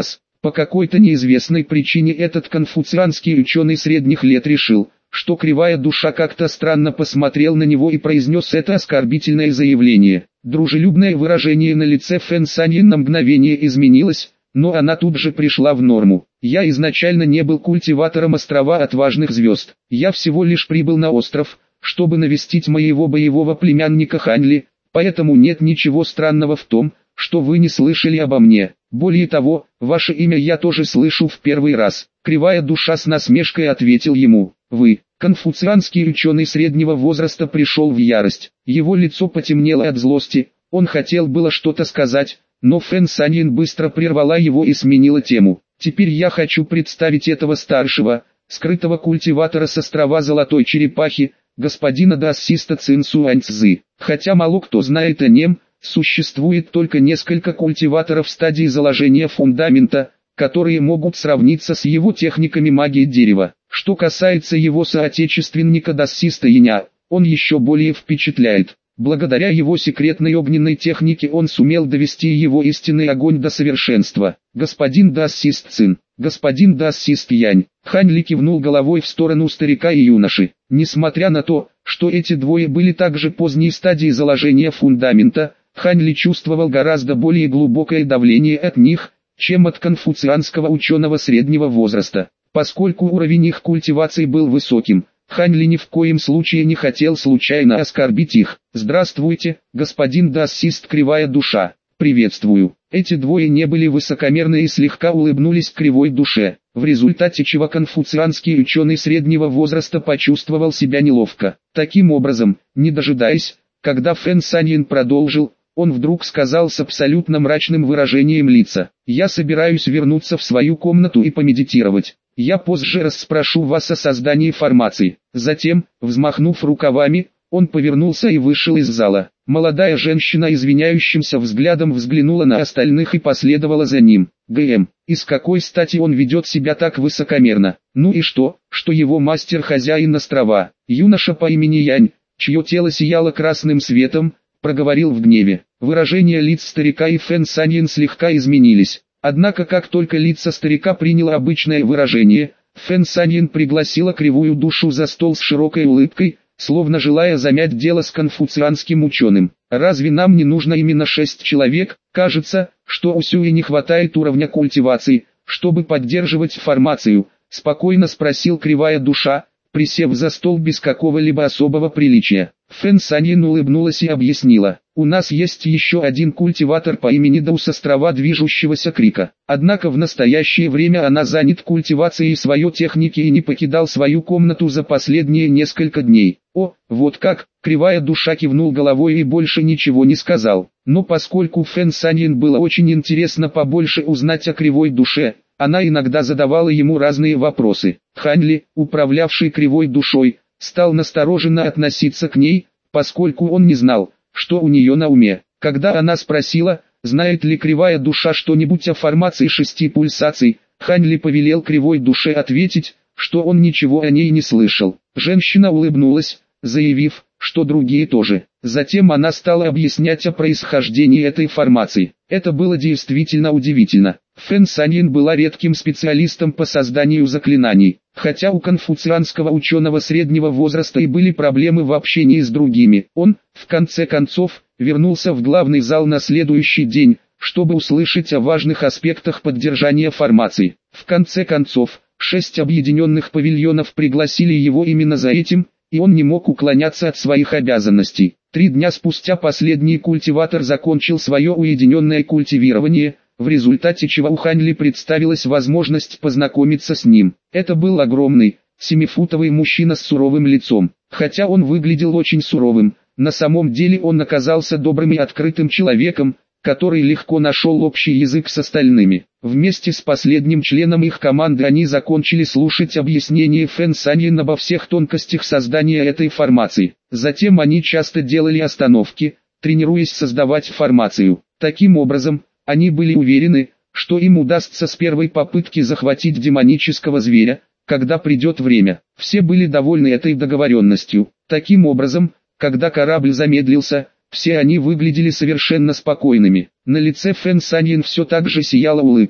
По какой-то неизвестной причине этот конфуцианский ученый средних лет решил, что кривая душа как-то странно посмотрел на него и произнес это оскорбительное заявление. Дружелюбное выражение на лице Фэн Саньин на мгновение изменилось, но она тут же пришла в норму. «Я изначально не был культиватором острова Отважных Звезд. Я всего лишь прибыл на остров, чтобы навестить моего боевого племянника Ханьли, поэтому нет ничего странного в том, что вы не слышали обо мне. Более того, ваше имя я тоже слышу в первый раз». Кривая душа с насмешкой ответил ему: «Вы». Конфуцианский ученый среднего возраста пришел в ярость. Его лицо потемнело от злости, он хотел было что-то сказать, но Фэн Саньин быстро прервала его и сменила тему. «Теперь я хочу представить этого старшего, скрытого культиватора с острова Золотой Черепахи, господина Дассиста Цин Суаньцзы. Хотя мало кто знает о нем, существует только несколько культиваторов стадии заложения фундамента, которые могут сравниться с его техниками магии дерева. Что касается его соотечественника Дассиста Яня, он еще более впечатляет. Благодаря его секретной огненной технике он сумел довести его истинный огонь до совершенства. Господин Дассист Цин, господин Дассист Янь». Ханьли кивнул головой в сторону старика и юноши. Несмотря на то, что эти двое были также поздней стадии заложения фундамента, Ханьли чувствовал гораздо более глубокое давление от них, чем от конфуцианского ученого среднего возраста. Поскольку уровень их культивации был высоким, Ханьли ни в коем случае не хотел случайно оскорбить их. «Здравствуйте, господин Дассист Кривая Душа. Приветствую». Эти двое не были высокомерны и слегка улыбнулись Кривой Душе, в результате чего конфуцианский ученый среднего возраста почувствовал себя неловко. Таким образом, не дожидаясь, когда Фэн Саньин продолжил, он вдруг сказал с абсолютно мрачным выражением лица: «Я собираюсь вернуться в свою комнату и помедитировать. Я позже расспрошу вас о создании формации». Затем, взмахнув рукавами, он повернулся и вышел из зала. Молодая женщина извиняющимся взглядом взглянула на остальных и последовала за ним. «ГМ, и с какой стати он ведет себя так высокомерно? Ну и что его мастер-хозяин острова?» Юноша по имени Янь, чье тело сияло красным светом, проговорил в гневе. Выражения лиц старика и Фэн Саньин слегка изменились. Однако как только лицо старика приняло обычное выражение, Фэн Саньин пригласила Кривую Душу за стол с широкой улыбкой, словно желая замять дело с конфуцианским ученым. «Разве нам не нужно именно 6 человек? Кажется, что у Сюи не хватает уровня культивации, чтобы поддерживать формацию», — спокойно спросил Кривая Душа, присев за стол без какого-либо особого приличия. Фэн Саньин улыбнулась и объяснила: «У нас есть еще один культиватор по имени Дау с острова Движущегося Крика. Однако в настоящее время она занят культивацией своей техники и не покидал свою комнату за последние несколько дней». «О, вот как!» Кривая Душа кивнул головой и больше ничего не сказал. Но поскольку Фэн Саньин было очень интересно побольше узнать о Кривой Душе, она иногда задавала ему разные вопросы. Ханьли, управлявший Кривой Душой, стал настороженно относиться к ней, поскольку он не знал, что у нее на уме. Когда она спросила, знает ли Кривая Душа что-нибудь о формации 6 пульсаций, Ханьли повелел Кривой Душе ответить, что он ничего о ней не слышал. Женщина улыбнулась, заявив, что другие тоже. Затем она стала объяснять о происхождении этой формации. Это было действительно удивительно. Фэн Саньин была редким специалистом по созданию заклинаний. Хотя у конфуцианского ученого среднего возраста и были проблемы в общении с другими, он, в конце концов, вернулся в главный зал на следующий день, чтобы услышать о важных аспектах поддержания формации. В конце концов, 6 объединенных павильонов пригласили его именно за этим, и он не мог уклоняться от своих обязанностей. 3 дня спустя последний культиватор закончил свое уединенное культивирование, в результате чего у Ханьли представилась возможность познакомиться с ним. Это был огромный, 7-футовый мужчина с суровым лицом. Хотя он выглядел очень суровым, на самом деле он оказался добрым и открытым человеком, который легко нашел общий язык с остальными. Вместе с последним членом их команды они закончили слушать объяснения Фэн Саньин обо всех тонкостях создания этой формации. Затем они часто делали остановки, тренируясь создавать формацию. Таким образом, они были уверены, что им удастся с первой попытки захватить демонического зверя, когда придет время. Все были довольны этой договоренностью. Таким образом, когда корабль замедлился, все они выглядели совершенно спокойными. На лице Фэн Саньин все так же сияла улыбка,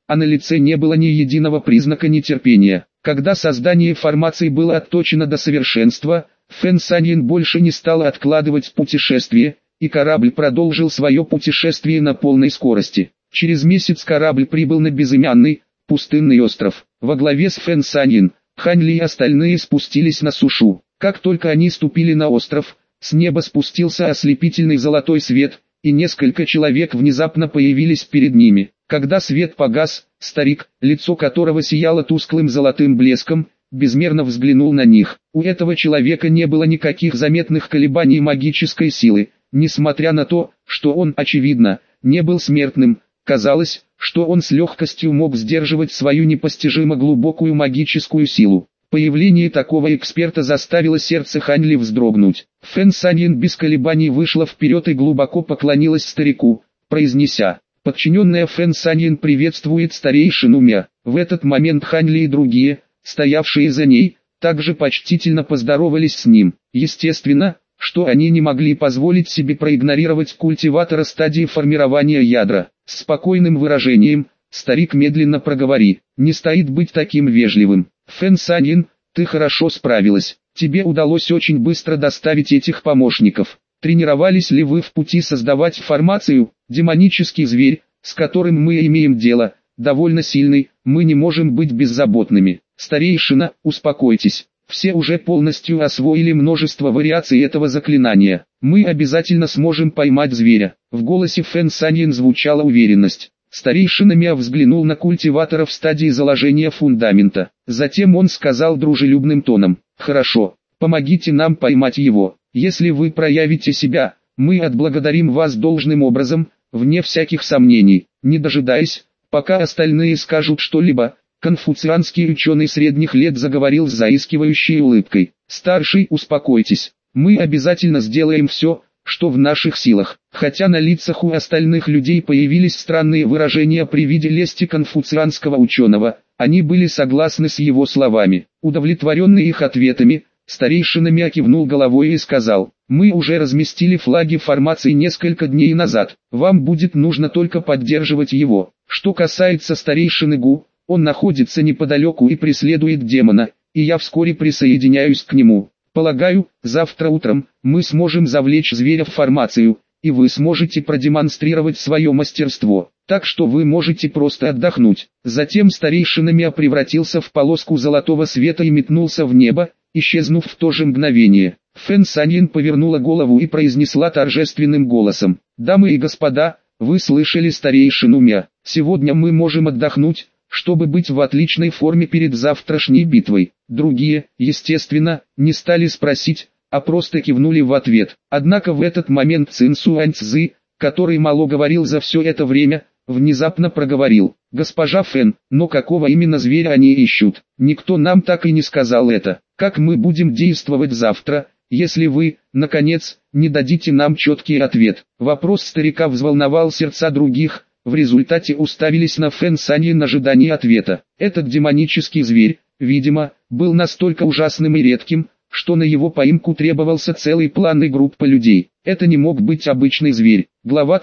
а на лице не было ни единого признака нетерпения. Когда создание формации было отточено до совершенства, Фэн Саньин больше не стал откладывать путешествие, и корабль продолжил свое путешествие на полной скорости. Через месяц корабль прибыл на безымянный, пустынный остров. Во главе с Фэн Саньин, Хань Ли и остальные спустились на сушу. Как только они ступили на остров, с неба спустился ослепительный золотой свет, и несколько человек внезапно появились перед ними. Когда свет погас, старик, лицо которого сияло тусклым золотым блеском, безмерно взглянул на них. У этого человека не было никаких заметных колебаний магической силы, несмотря на то, что он, очевидно, не был смертным. Казалось, что он с легкостью мог сдерживать свою непостижимо глубокую магическую силу. Появление такого эксперта заставило сердце Хань Ли вздрогнуть. Фэн Саньин без колебаний вышла вперед и глубоко поклонилась старику, произнеся: «Подчиненная Фэн Саньин приветствует старейшину Мя». В этот момент Хань Ли и другие, стоявшие за ней, также почтительно поздоровались с ним. Естественно, что они не могли позволить себе проигнорировать культиватора стадии формирования ядра. С спокойным выражением, старик медленно проговори: «Не стоит быть таким вежливым. Фэн Саньин, ты хорошо справилась. Тебе удалось очень быстро доставить этих помощников. Тренировались ли вы в пути создавать формацию? Демонический зверь, с которым мы имеем дело, довольно сильный, мы не можем быть беззаботными. Старейшина, успокойтесь. Все уже полностью освоили множество вариаций этого заклинания. Мы обязательно сможем поймать зверя». В голосе Фэн Саньин звучала уверенность. Старейшина Мя взглянул на культиватора в стадии заложения фундамента. Затем он сказал дружелюбным тоном: «Хорошо, помогите нам поймать его. Если вы проявите себя, мы отблагодарим вас должным образом, вне всяких сомнений». Не дожидаясь, пока остальные скажут что-либо, конфуцианский ученый средних лет заговорил с заискивающей улыбкой: «Старший, успокойтесь. Мы обязательно сделаем все, что в наших силах». Хотя на лицах у остальных людей появились странные выражения при виде лести конфуцианского ученого, они были согласны с его словами. Удовлетворенный их ответами, старейшина Мя кивнул головой и сказал: «Мы уже разместили флаги формации несколько дней назад, вам будет нужно только поддерживать его. Что касается старейшины Гу, он находится неподалеку и преследует демона, и я вскоре присоединяюсь к нему. Полагаю, завтра утром мы сможем завлечь зверя в формацию, и вы сможете продемонстрировать свое мастерство, так что вы можете просто отдохнуть». Затем старейшина Мя превратился в полоску золотого света и метнулся в небо, исчезнув в то же мгновение. Фэн Саньин повернула голову и произнесла торжественным голосом: «Дамы и господа, вы слышали старейшину Мя. Сегодня мы можем отдохнуть, чтобы быть в отличной форме перед завтрашней битвой». Другие, естественно, не стали спросить, а просто кивнули в ответ. Однако в этот момент Цин Суаньцзы, который мало говорил за все это время, внезапно проговорил: «Госпожа Фэн, но какого именно зверя они ищут? Никто нам так и не сказал это. Как мы будем действовать завтра, если вы, наконец, не дадите нам четкий ответ?» Вопрос старика взволновал сердца других, в результате уставились на Фэн Саньин в ожидании ответа. Этот демонический зверь, видимо, был настолько ужасным и редким, что на его поимку требовался целый план и группа людей. Это не мог быть обычный зверь. Глава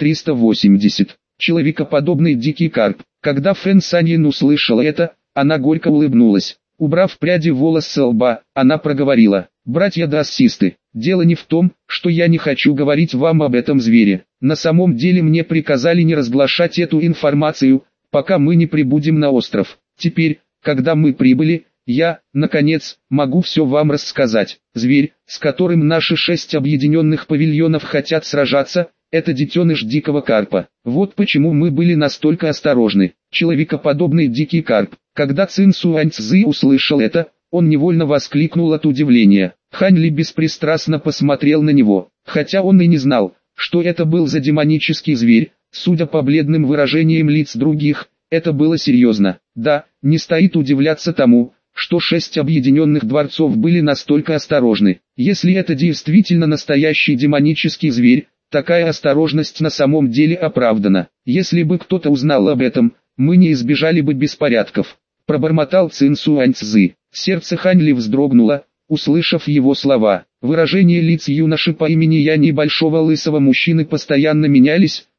380. Человекоподобный дикий карп. Когда Фэн Саньин услышала это, она горько улыбнулась. Убрав пряди волос со лба, она проговорила: «Братья-дассисты, дело не в том, что я не хочу говорить вам об этом звере. На самом деле мне приказали не разглашать эту информацию, пока мы не прибудем на остров. Теперь, когда мы прибыли, я, наконец, могу все вам рассказать. Зверь, с которым наши 6 объединенных павильонов хотят сражаться, это детеныш дикого карпа. Вот почему мы были настолько осторожны. Человекоподобный дикий карп». Когда Цин Суаньцзы услышал это, он невольно воскликнул от удивления. Хань Ли беспристрастно посмотрел на него, хотя он и не знал, что это был за демонический зверь. Судя по бледным выражениям лиц других, это было серьезно. Да, не стоит удивляться тому, что 6 объединенных дворцов были настолько осторожны. Если это действительно настоящий демонический зверь, такая осторожность на самом деле оправдана. Если бы кто-то узнал об этом, мы не избежали бы беспорядков. Пробормотал Цин Суаньцзы. Сердце Хань Ли вздрогнуло, услышав его слова. Выражения лиц юноши по имени Яни и большого лысого мужчины постоянно менялись,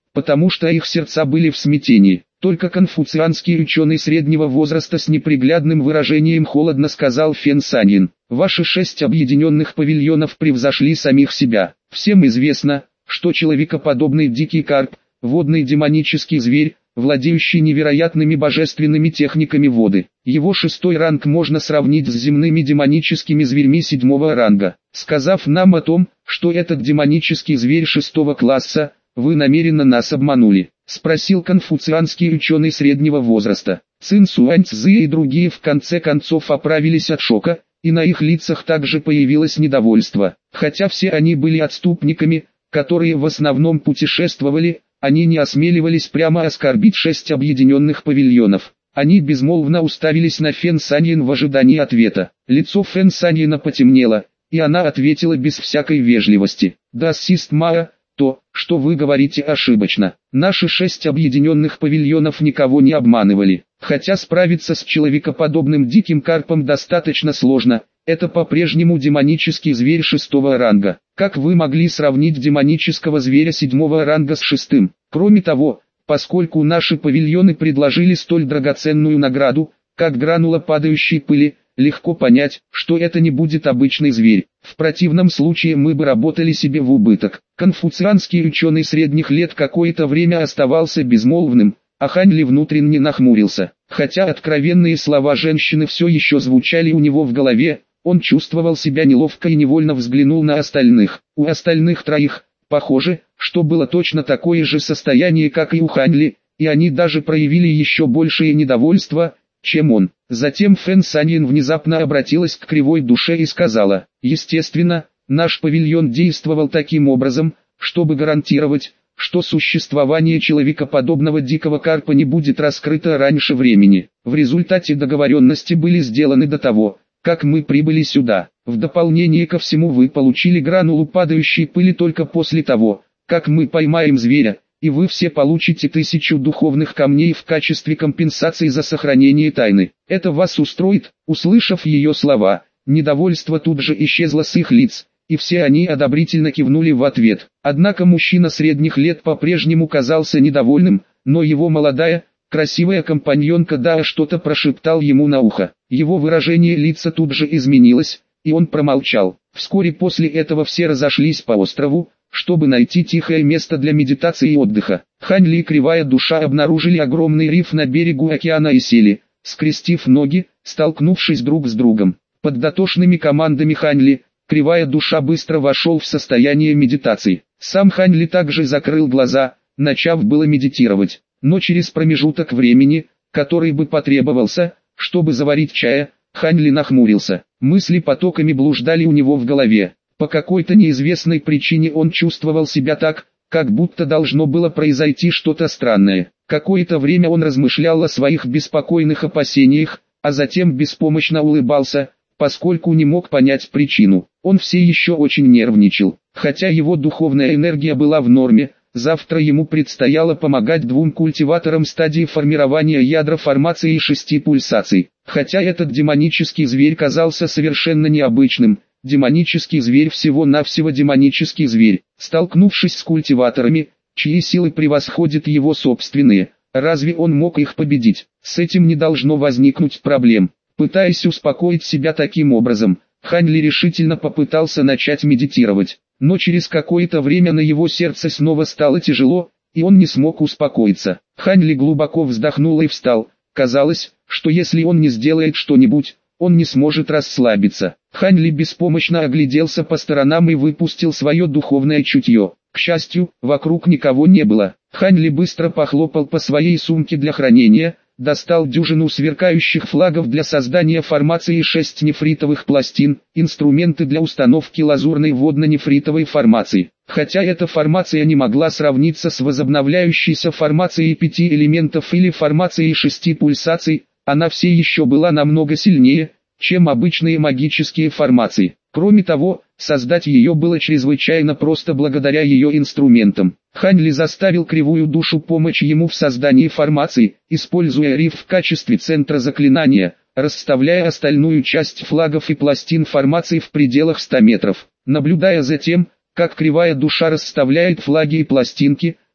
потому что их сердца были в смятении. Только конфуцианский ученый среднего возраста с неприглядным выражением холодно сказал Фэн Саньин: «Ваши 6 объединенных павильонов превзошли самих себя. Всем известно, что человекоподобный дикий карп, водный демонический зверь, владеющий невероятными божественными техниками воды. Его 6-й ранг можно сравнить с земными демоническими зверьми 7-го ранга. Сказав нам о том, что этот демонический зверь 6-го класса, вы намеренно нас обманули», — спросил конфуцианский ученый среднего возраста. Цин Сюань Цзы и другие в конце концов оправились от шока, и на их лицах также появилось недовольство. Хотя все они были отступниками, которые в основном путешествовали, они не осмеливались прямо оскорбить 6 объединенных павильонов. Они безмолвно уставились на Фэн Саньин в ожидании ответа. Лицо Фэн Саньина потемнело, и она ответила без всякой вежливости: «Да, сист Маа, то, что вы говорите, ошибочно. Наши 6 объединенных павильонов никого не обманывали. Хотя справиться с человекоподобным диким карпом достаточно сложно, это по-прежнему демонический зверь 6-го ранга. Как вы могли сравнить демонического зверя 7-го ранга с 6-м? Кроме того, поскольку наши павильоны предложили столь драгоценную награду, как гранула падающей пыли, легко понять, что это не будет обычный зверь. В противном случае мы бы работали себе в убыток». Конфуцианский ученый средних лет какое-то время оставался безмолвным, а Хань Ли внутренне нахмурился. Хотя откровенные слова женщины все еще звучали у него в голове, он чувствовал себя неловко и невольно взглянул на остальных. У остальных троих, похоже, что было точно такое же состояние, как и у Хань Ли, и они даже проявили еще большее недовольство, чем он. Затем Фэн Саньин внезапно обратилась к кривой душе и сказала: «Естественно, наш павильон действовал таким образом, чтобы гарантировать, что существование человекоподобного дикого карпа не будет раскрыто раньше времени. В результате договоренности были сделаны до того, как мы прибыли сюда. В дополнение ко всему вы получили гранулу падающей пыли только после того, как мы поймаем зверя, и вы все получите 1000 духовных камней в качестве компенсации за сохранение тайны. Это вас устроит?» Услышав ее слова, недовольство тут же исчезло с их лиц, и все они одобрительно кивнули в ответ. Однако мужчина средних лет по-прежнему казался недовольным, но его молодая, красивая компаньонка Даа что-то прошептал ему на ухо. Его выражение лица тут же изменилось, и он промолчал. Вскоре после этого все разошлись по острову, чтобы найти тихое место для медитации и отдыха. Хань Ли и Кривая Душа обнаружили огромный риф на берегу океана и сели, скрестив ноги, столкнувшись друг с другом. Под дотошными командами Хань Ли, Кривая Душа быстро вошел в состояние медитации. Сам Хань Ли также закрыл глаза, начав было медитировать, но через промежуток времени, который бы потребовался, чтобы заварить чая, Хань Ли нахмурился. Мысли потоками блуждали у него в голове. По какой-то неизвестной причине он чувствовал себя так, как будто должно было произойти что-то странное. Какое-то время он размышлял о своих беспокойных опасениях, а затем беспомощно улыбался, поскольку не мог понять причину. Он все еще очень нервничал. Хотя его духовная энергия была в норме, завтра ему предстояло помогать 2 культиваторам стадии формирования ядра формации и 6 пульсаций. Хотя этот демонический зверь казался совершенно необычным, демонический зверь всего-навсего демонический зверь, столкнувшись с культиваторами, чьи силы превосходят его собственные, разве он мог их победить? С этим не должно возникнуть проблем. Пытаясь успокоить себя таким образом, Хань Ли решительно попытался начать медитировать, но через какое-то время на его сердце снова стало тяжело, и он не смог успокоиться. Хань Ли глубоко вздохнул и встал. Казалось, что если он не сделает что-нибудь, он не сможет расслабиться. Хань Ли беспомощно огляделся по сторонам и выпустил свое духовное чутье. К счастью, вокруг никого не было. Хань Ли быстро похлопал по своей сумке для хранения, достал дюжину сверкающих флагов для создания формации и 6 нефритовых пластин, инструменты для установки лазурной водно-нефритовой формации. Хотя эта формация не могла сравниться с возобновляющейся формацией 5 элементов или формацией 6 пульсаций, она все еще была намного сильнее, чем обычные магические формации. Кроме того, создать ее было чрезвычайно просто благодаря ее инструментам. Хань Ли заставил Кривую Душу помочь ему в создании формации, используя риф в качестве центра заклинания, расставляя остальную часть флагов и пластин формации в пределах 100 метров. Наблюдая за тем, как Кривая Душа расставляет флаги и пластинки,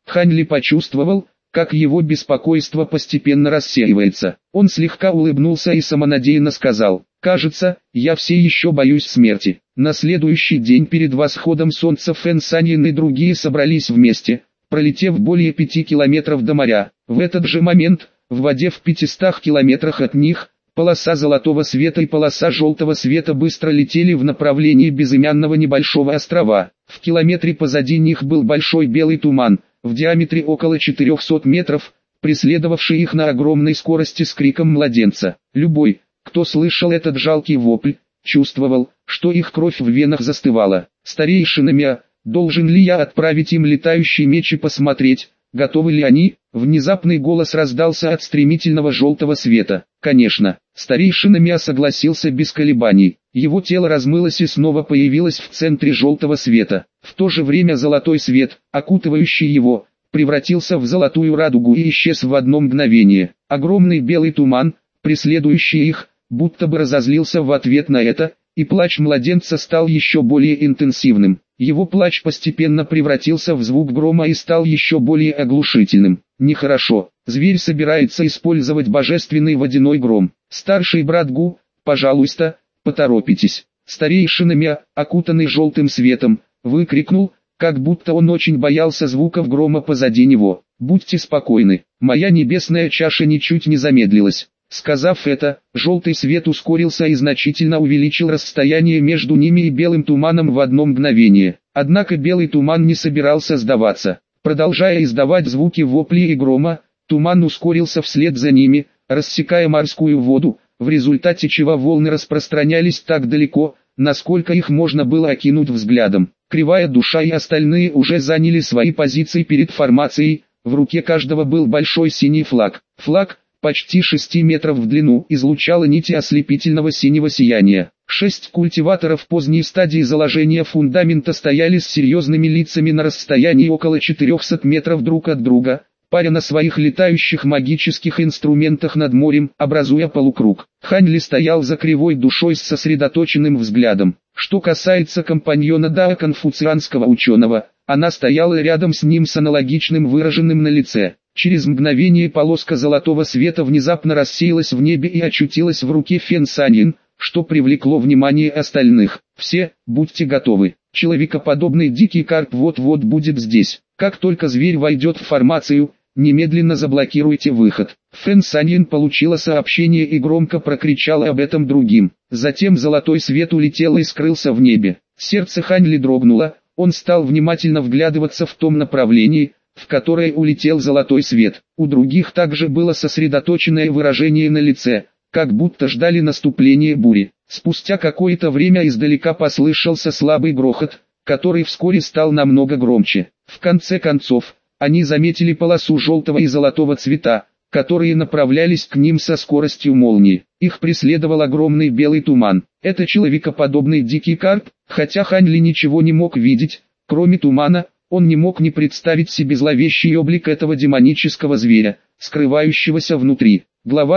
Хань Ли почувствовал, как его беспокойство постепенно рассеивается. Он слегка улыбнулся и самонадеянно сказал: «Кажется, я все еще боюсь смерти». На следующий день перед восходом солнца Фэн Саньин и другие собрались вместе, пролетев более 5 километров до моря. В этот же момент, в воде в 500 километрах от них, полоса золотого света и полоса желтого света быстро летели в направлении безымянного небольшого острова. В километре позади них был большой белый туман, в диаметре около 400 метров, преследовавший их на огромной скорости с криком младенца. Любой, кто слышал этот жалкий вопль, чувствовал, что их кровь в венах застывала. «Старейшина Мя, должен ли я отправить им летающий меч и посмотреть, готовы ли они?» Внезапный голос раздался от стремительного желтого света. «Конечно». Старейшина Мя согласился без колебаний. Его тело размылось и снова появилось в центре желтого света. В то же время золотой свет, окутывающий его, превратился в золотую радугу и исчез в одно мгновение. Огромный белый туман, преследующий их, будто бы разозлился в ответ на это, и плач младенца стал еще более интенсивным. Его плач постепенно превратился в звук грома и стал еще более оглушительным. Нехорошо, зверь собирается использовать божественный водяной гром. Старший брат Гу, пожалуйста, поторопитесь. Старейшина Мя, окутанный желтым светом, выкрикнул, как будто он очень боялся звуков грома позади него. «Будьте спокойны, моя небесная чаша ничуть не замедлилась». Сказав это, желтый свет ускорился и значительно увеличил расстояние между ними и белым туманом в одно мгновение. Однако белый туман не собирался сдаваться. Продолжая издавать звуки вопли и грома, туман ускорился вслед за ними, рассекая морскую воду, в результате чего волны распространялись так далеко, насколько их можно было окинуть взглядом. Кривая душа и остальные уже заняли свои позиции перед формацией, в руке каждого был большой синий флаг. Флаг, почти 6 метров в длину, излучала нити ослепительного синего сияния. 6 культиваторов поздней стадии заложения фундамента стояли с серьезными лицами на расстоянии около 400 метров друг от друга, паря на своих летающих магических инструментах над морем, образуя полукруг. Хань Ли стоял за кривой душой с сосредоточенным взглядом. Что касается компаньона Дао конфуцианского ученого, она стояла рядом с ним с аналогичным выраженным на лице. Через мгновение полоска золотого света внезапно рассеялась в небе и очутилась в руке Фэн Саньин, что привлекло внимание остальных. «Все, будьте готовы. Человекоподобный дикий карп вот-вот будет здесь. Как только зверь войдет в формацию, немедленно заблокируйте выход». Фэн Саньин получила сообщение и громко прокричала об этом другим. Затем золотой свет улетел и скрылся в небе. Сердце Хань Ли дрогнуло, он стал внимательно вглядываться в том направлении, в которое улетел золотой свет. У других также было сосредоточенное выражение на лице, как будто ждали наступления бури. Спустя какое-то время издалека послышался слабый грохот, который вскоре стал намного громче. В конце концов, они заметили полосу желтого и золотого цвета, которые направлялись к ним со скоростью молнии. Их преследовал огромный белый туман. Это человекоподобный дикий карп, хотя Хань Ли ничего не мог видеть, кроме тумана. Он не мог не представить себе зловещий облик этого демонического зверя, скрывающегося внутри. Глава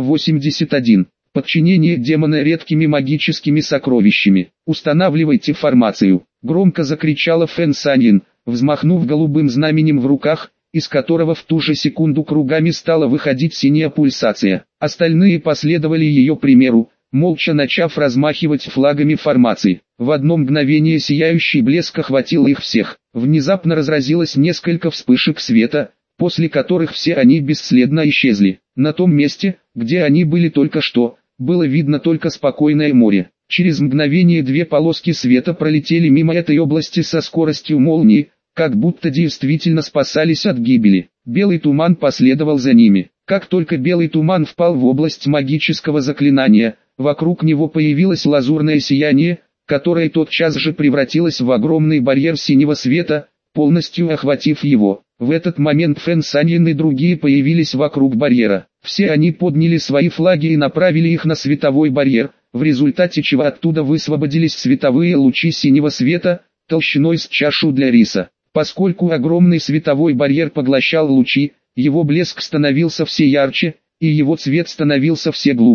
381. Подчинение демона редкими магическими сокровищами. «Устанавливайте формацию!» — громко закричала Фэн Саньин, взмахнув голубым знаменем в руках, из которого в ту же секунду кругами стала выходить синяя пульсация. Остальные последовали ее примеру, молча начав размахивать флагами формации. В одно мгновение сияющий блеск охватил их всех. Внезапно разразилось несколько вспышек света, после которых все они бесследно исчезли. На том месте, где они были только что, было видно только спокойное море. Через мгновение две полоски света пролетели мимо этой области со скоростью молнии, как будто действительно спасались от гибели. Белый туман последовал за ними. Как только белый туман впал в область магического заклинания, вокруг него появилось лазурное сияние, которое тотчас же превратилось в огромный барьер синего света, полностью охватив его. В этот момент Фэн Саньин и другие появились вокруг барьера. Все они подняли свои флаги и направили их на световой барьер, в результате чего оттуда высвободились световые лучи синего света, толщиной с чашу для риса. Поскольку огромный световой барьер поглощал лучи, его блеск становился все ярче, и его цвет становился все глубже.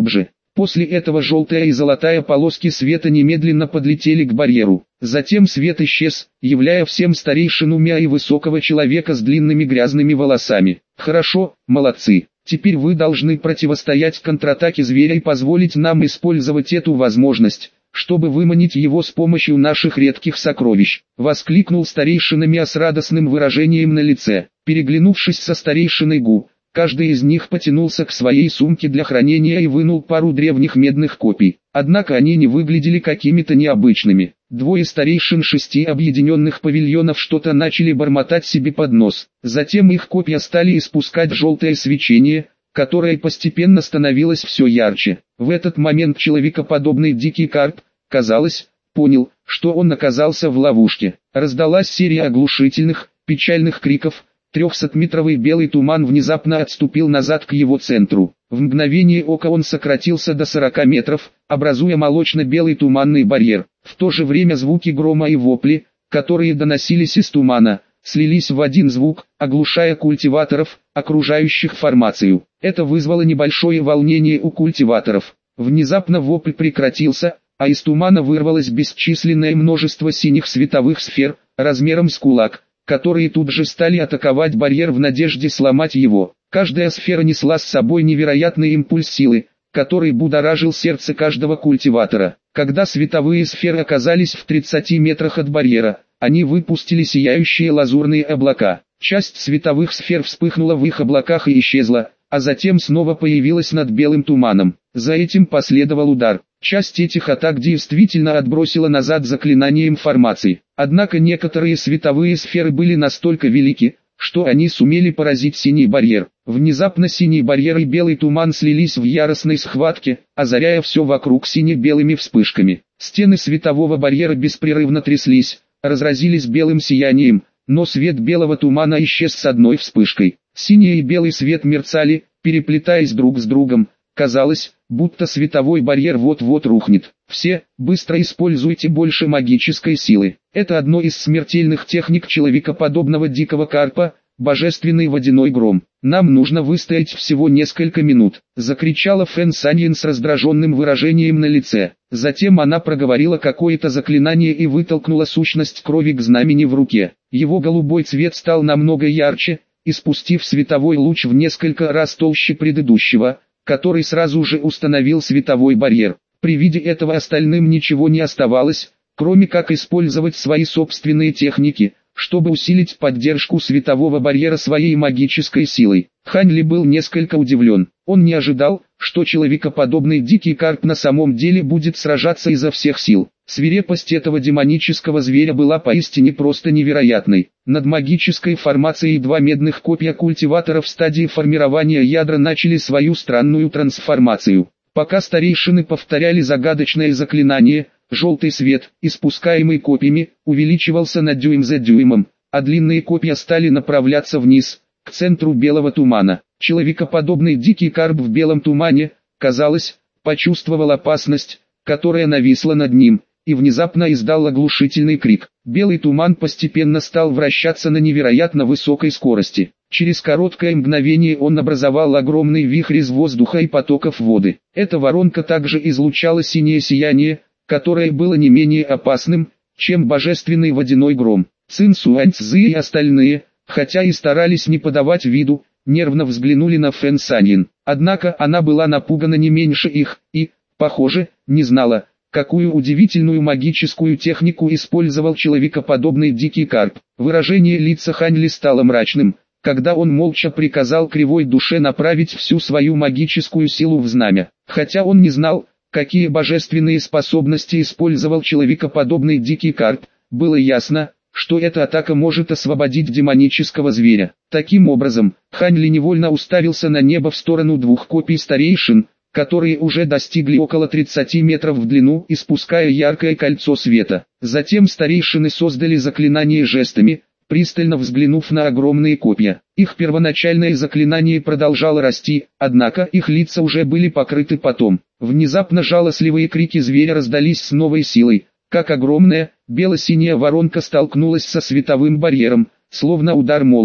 После этого желтая и золотая полоски света немедленно подлетели к барьеру. Затем свет исчез, являя всем старейшину Мя и высокого человека с длинными грязными волосами. «Хорошо, молодцы. Теперь вы должны противостоять контратаке зверя и позволить нам использовать эту возможность, чтобы выманить его с помощью наших редких сокровищ», — воскликнул старейшина Мя с радостным выражением на лице. Переглянувшись со старейшиной Гу, каждый из них потянулся к своей сумке для хранения и вынул пару древних медных копий. Однако они не выглядели какими-то необычными. Двое старейшин 6 объединенных павильонов что-то начали бормотать себе под нос. Затем их копья стали испускать желтое свечение, которое постепенно становилось все ярче. В этот момент человекоподобный дикий карп, казалось, понял, что он оказался в ловушке. Раздалась серия оглушительных, печальных криков. 300-метровый белый туман внезапно отступил назад к его центру. В мгновение ока он сократился до 40 метров, образуя молочно-белый туманный барьер. В то же время звуки грома и вопли, которые доносились из тумана, слились в один звук, оглушая культиваторов, окружающих формацию. Это вызвало небольшое волнение у культиваторов. Внезапно вопль прекратился, а из тумана вырвалось бесчисленное множество синих световых сфер, размером с кулак, которые тут же стали атаковать барьер в надежде сломать его. Каждая сфера несла с собой невероятный импульс силы, который будоражил сердце каждого культиватора. Когда световые сферы оказались в 30 метрах от барьера, они выпустили сияющие лазурные облака. Часть световых сфер вспыхнула в их облаках и исчезла, а затем снова появилась над белым туманом. За этим последовал удар. Часть этих атак действительно отбросила назад заклинанием формации. Однако некоторые световые сферы были настолько велики, что они сумели поразить синий барьер. Внезапно синий барьер и белый туман слились в яростной схватке, озаряя все вокруг сине-белыми вспышками. Стены светового барьера беспрерывно тряслись, разразились белым сиянием, но свет белого тумана исчез с одной вспышкой. Синий и белый свет мерцали, переплетаясь друг с другом. Казалось, будто световой барьер вот-вот рухнет. Все, быстро используйте больше магической силы. Это одно из смертельных техник человекоподобного дикого карпа, божественный водяной гром. Нам нужно выстоять всего несколько минут, закричала Фэн Саньин с раздраженным выражением на лице. Затем она проговорила какое-то заклинание и вытолкнула сущность крови к знамени в руке. Его голубой цвет стал намного ярче, испустив световой луч в несколько раз толще предыдущего, который сразу же установил световой барьер. При виде этого остальным ничего не оставалось, кроме как использовать свои собственные техники, чтобы усилить поддержку светового барьера своей магической силой. Хань Ли был несколько удивлен. Он не ожидал, что человекоподобный дикий карп на самом деле будет сражаться изо всех сил. Свирепость этого демонического зверя была поистине просто невероятной. Над магической формацией 2 медных копья культиватора в стадии формирования ядра начали свою странную трансформацию. Пока старейшины повторяли загадочное заклинание, желтый свет, испускаемый копьями, увеличивался на дюйм за дюймом, а длинные копья стали направляться вниз, к центру белого тумана. Человекоподобный дикий карп в белом тумане, казалось, почувствовал опасность, которая нависла над ним, и внезапно издал оглушительный крик. Белый туман постепенно стал вращаться на невероятно высокой скорости. Через короткое мгновение он образовал огромный вихрь из воздуха и потоков воды. Эта воронка также излучала синее сияние, которое было не менее опасным, чем божественный водяной гром. Цин Сюань Цзы и остальные, хотя и старались не подавать виду, нервно взглянули на Фэн Саньин. Однако она была напугана не меньше их, и, похоже, не знала, какую удивительную магическую технику использовал человекоподобный дикий карп. Выражение лица Хань Ли стало мрачным, когда он молча приказал кривой душе направить всю свою магическую силу в знамя. Хотя он не знал, какие божественные способности использовал человекоподобный дикий карп, было ясно, что эта атака может освободить демонического зверя. Таким образом, Хань Ли невольно уставился на небо в сторону 2 копий старейшин, которые уже достигли около 30 метров в длину, испуская яркое кольцо света. Затем старейшины создали заклинание жестами, пристально взглянув на огромные копья. Их первоначальное заклинание продолжало расти, однако их лица уже были покрыты потом. Внезапно жалостливые крики зверя раздались с новой силой, как огромная, бело-синяя воронка столкнулась со световым барьером, словно удар молнии.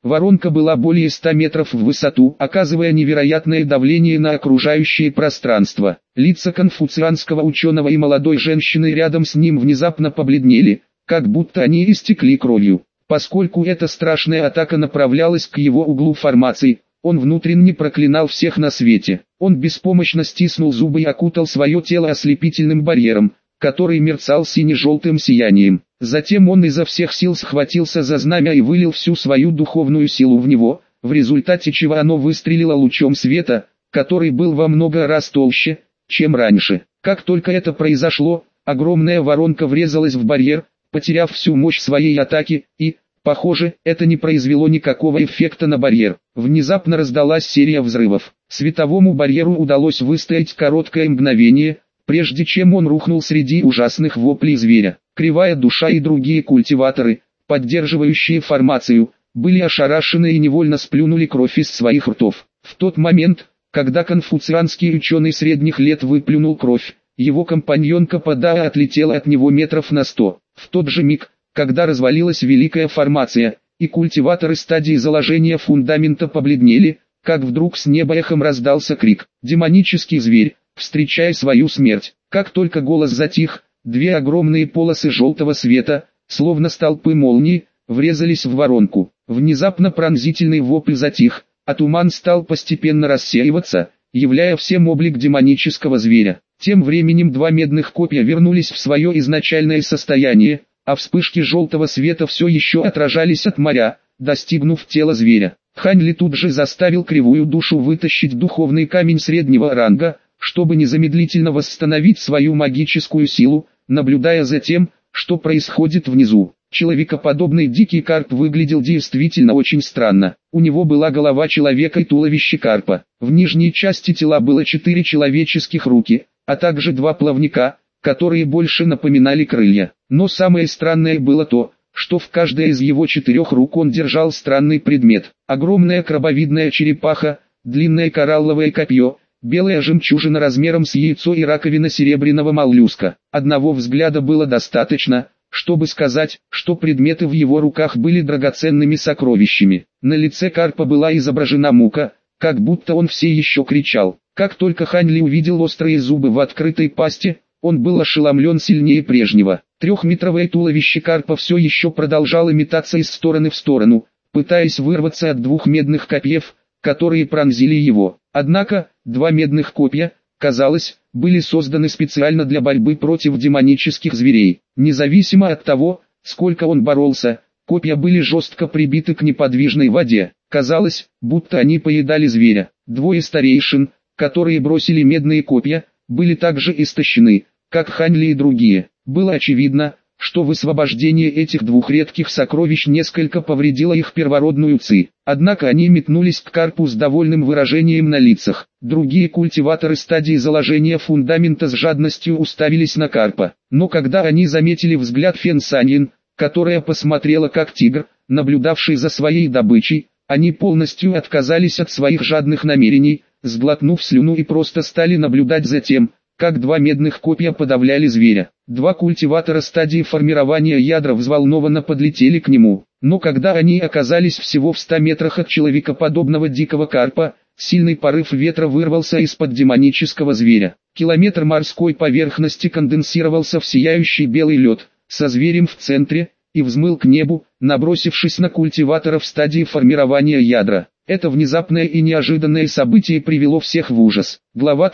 Воронка была более 100 метров в высоту, оказывая невероятное давление на окружающее пространство. Лица конфуцианского ученого и молодой женщины рядом с ним внезапно побледнели, как будто они истекли кровью. Поскольку эта страшная атака направлялась к его углу формации, он внутренне проклинал всех на свете. Он беспомощно стиснул зубы и окутал свое тело ослепительным барьером, который мерцал сине-желтым сиянием. Затем он изо всех сил схватился за знамя и вылил всю свою духовную силу в него, в результате чего оно выстрелило лучом света, который был во много раз толще, чем раньше. Как только это произошло, огромная воронка врезалась в барьер, потеряв всю мощь своей атаки, и, похоже, это не произвело никакого эффекта на барьер. Внезапно раздалась серия взрывов. Световому барьеру удалось выстоять короткое мгновение, прежде чем он рухнул среди ужасных воплей зверя. Кривая душа и другие культиваторы, поддерживающие формацию, были ошарашены и невольно сплюнули кровь из своих ртов. В тот момент, когда конфуцианский ученый средних лет выплюнул кровь, его компаньонка Падаа отлетела от него метров на 100. В тот же миг, когда развалилась великая формация, и культиваторы стадии заложения фундамента побледнели, как вдруг с неба эхом раздался крик. Демонический зверь, встречая свою смерть. Как только голос затих, две огромные полосы желтого света, словно столпы молнии, врезались в воронку. Внезапно пронзительный вопль затих, а туман стал постепенно рассеиваться, являя всем облик демонического зверя. Тем временем два медных копья вернулись в свое изначальное состояние, а вспышки желтого света все еще отражались от моря, достигнув тела зверя. Хань Ли тут же заставил кривую душу вытащить духовный камень среднего ранга, чтобы незамедлительно восстановить свою магическую силу, наблюдая за тем, что происходит внизу. Человекоподобный дикий карп выглядел действительно очень странно. У него была голова человека и туловище карпа. В нижней части тела было 4 человеческих руки, а также 2 плавника, которые больше напоминали крылья. Но самое странное было то, что в каждой из его 4 рук он держал странный предмет. Огромная крабовидная черепаха, длинное коралловое копье, белая жемчужина размером с яйцо и раковина серебряного моллюска. Одного взгляда было достаточно, чтобы сказать, что предметы в его руках были драгоценными сокровищами. На лице карпа была изображена мука, как будто он все еще кричал. Как только Хань Ли увидел острые зубы в открытой пасти, он был ошеломлен сильнее прежнего. 3-метровое туловище карпа все еще продолжало метаться из стороны в сторону, пытаясь вырваться от 2 медных копьев, которые пронзили его. Однако, 2 медных копья, казалось, были созданы специально для борьбы против демонических зверей. Независимо от того, сколько он боролся, копья были жестко прибиты к неподвижной воде. Казалось, будто они поедали зверя. 2 старейшин, которые бросили медные копья, были также истощены, как Хань Ли и другие. Было очевидно, что высвобождение этих 2 редких сокровищ несколько повредило их первородную ци. Однако они метнулись к карпу с довольным выражением на лицах. Другие культиваторы стадии заложения фундамента с жадностью уставились на карпа. Но когда они заметили взгляд Фэн Саньин, которая посмотрела как тигр, наблюдавший за своей добычей, они полностью отказались от своих жадных намерений, сглотнув слюну и просто стали наблюдать за тем, как 2 медных копья подавляли зверя. 2 культиватора стадии формирования ядра взволнованно подлетели к нему, но когда они оказались всего в 100 метрах от человекоподобного дикого карпа, сильный порыв ветра вырвался из-под демонического зверя. Километр морской поверхности конденсировался в сияющий белый лед, со зверем в центре, и взмыл к небу, набросившись на культиваторов стадии формирования ядра. Это внезапное и неожиданное событие привело всех в ужас. Глава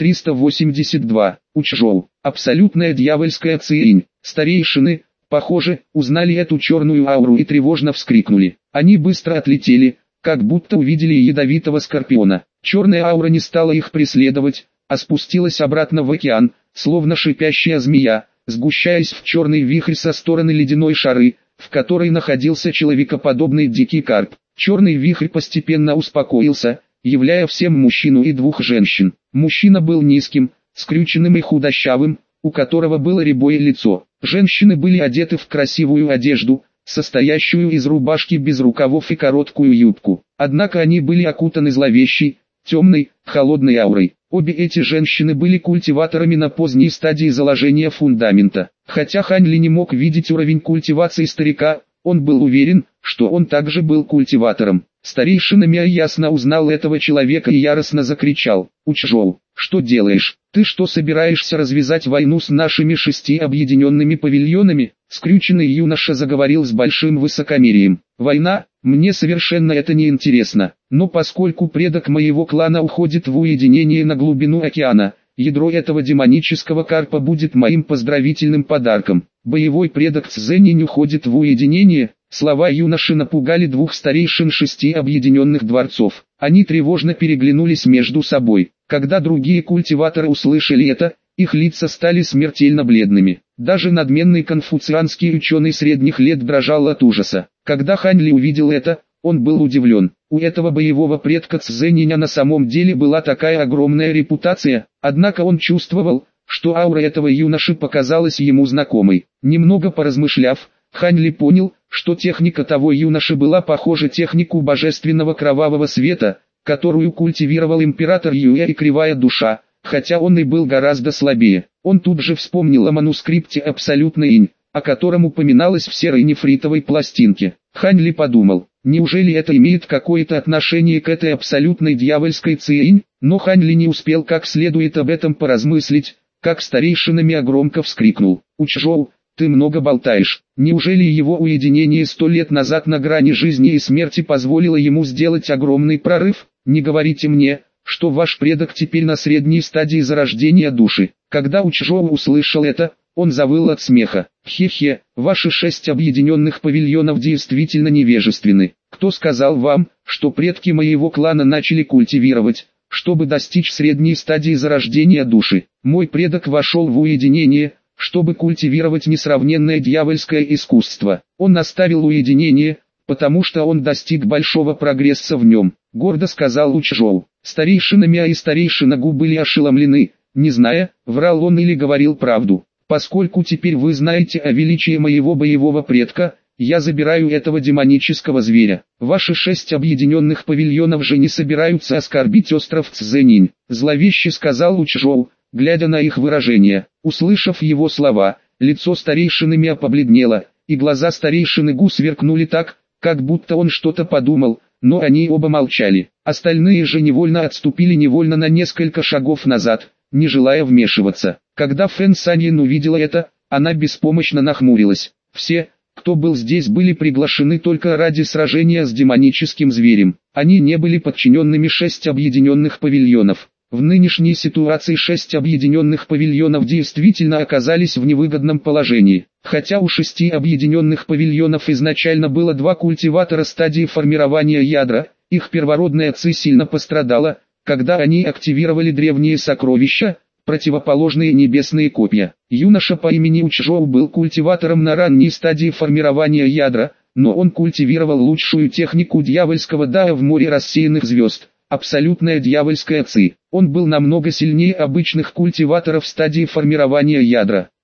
382. Учжоу. Абсолютная дьявольская циинь. Старейшины, похоже, узнали эту черную ауру и тревожно вскрикнули. Они быстро отлетели, как будто увидели ядовитого скорпиона. Черная аура не стала их преследовать, а спустилась обратно в океан, словно шипящая змея, сгущаясь в черный вихрь со стороны ледяной шары, в которой находился человекоподобный дикий карп. Черный вихрь постепенно успокоился, являя всем мужчину и 2 женщин. Мужчина был низким, скрюченным и худощавым, у которого было рябое лицо. Женщины были одеты в красивую одежду, состоящую из рубашки без рукавов и короткую юбку. Однако они были окутаны зловещей, темной, холодной аурой. Обе эти женщины были культиваторами на поздней стадии заложения фундамента. Хотя Хань Ли не мог видеть уровень культивации старика, Он был уверен, что он также был культиватором. Старейшина Миа ясно узнал этого человека и яростно закричал: «Учжоу, что делаешь? Ты что, собираешься развязать войну с нашими 6 объединенными павильонами?» Скрюченный юноша заговорил с большим высокомерием. «Война? Мне совершенно это не интересно. Но поскольку предок моего клана уходит в уединение на глубину океана, ядро этого демонического карпа будет моим поздравительным подарком. Боевой предок Цзэнинь уходит в уединение». Слова юноши напугали 2 старейшин 6 объединенных дворцов. Они тревожно переглянулись между собой. Когда другие культиваторы услышали это, их лица стали смертельно бледными. Даже надменный конфуцианский ученый средних лет дрожал от ужаса. Когда Хань Ли увидел это, он был удивлен. У этого боевого предка Цзэниня на самом деле была такая огромная репутация, однако он чувствовал, что аура этого юноши показалась ему знакомой. Немного поразмышляв, Хань Ли понял, что техника того юноши была похожа технику божественного кровавого света, которую культивировал император Юэ и Кривая Душа, хотя он и был гораздо слабее. Он тут же вспомнил о манускрипте «Абсолютный инь», о котором упоминалось в серой нефритовой пластинке. Хань Ли подумал, неужели это имеет какое-то отношение к этой абсолютной дьявольской ци-инь? Но Хань Ли не успел как следует об этом поразмыслить, как старейшина Миа громко вскрикнул: «Учжоу, ты много болтаешь. Неужели его уединение 100 лет назад на грани жизни и смерти позволило ему сделать огромный прорыв? Не говорите мне, что ваш предок теперь на средней стадии зарождения души». Когда Учжоу услышал это, он завыл от смеха. «Хе-хе, ваши 6 объединенных павильонов действительно невежественны. Кто сказал вам, что предки моего клана начали культивировать, чтобы достичь средней стадии зарождения души? Мой предок вошел в уединение, чтобы культивировать несравненное дьявольское искусство. Он оставил уединение, потому что он достиг большого прогресса в нем», — гордо сказал Учжоу. Старейшина Миа и старейшина Гу были ошеломлены, не зная, врал он или говорил правду. «Поскольку теперь вы знаете о величии моего боевого предка, я забираю этого демонического зверя. Ваши 6 объединенных павильонов же не собираются оскорбить остров Цзэнинь», — зловеще сказал Учжоу, глядя на их выражение. Услышав его слова, лицо старейшины Миа побледнело, и глаза старейшины Гу сверкнули так, как будто он что-то подумал, но они оба молчали. Остальные же невольно отступили на несколько шагов назад, не желая вмешиваться. Когда Фэн Саньин увидела это, она беспомощно нахмурилась. Все, кто был здесь, были приглашены только ради сражения с демоническим зверем. Они не были подчиненными 6 объединенных павильонов. В нынешней ситуации 6 объединенных павильонов действительно оказались в невыгодном положении. Хотя у 6 объединенных павильонов изначально было 2 культиватора стадии формирования ядра, их первородная ци сильно пострадала, когда они активировали древние сокровища, противоположные небесные копья. Юноша по имени Учжоу был культиватором на ранней стадии формирования ядра, но он культивировал лучшую технику дьявольского дао в море рассеянных звезд. Абсолютная дьявольская ци. Он был намного сильнее обычных культиваторов стадии формирования ядра.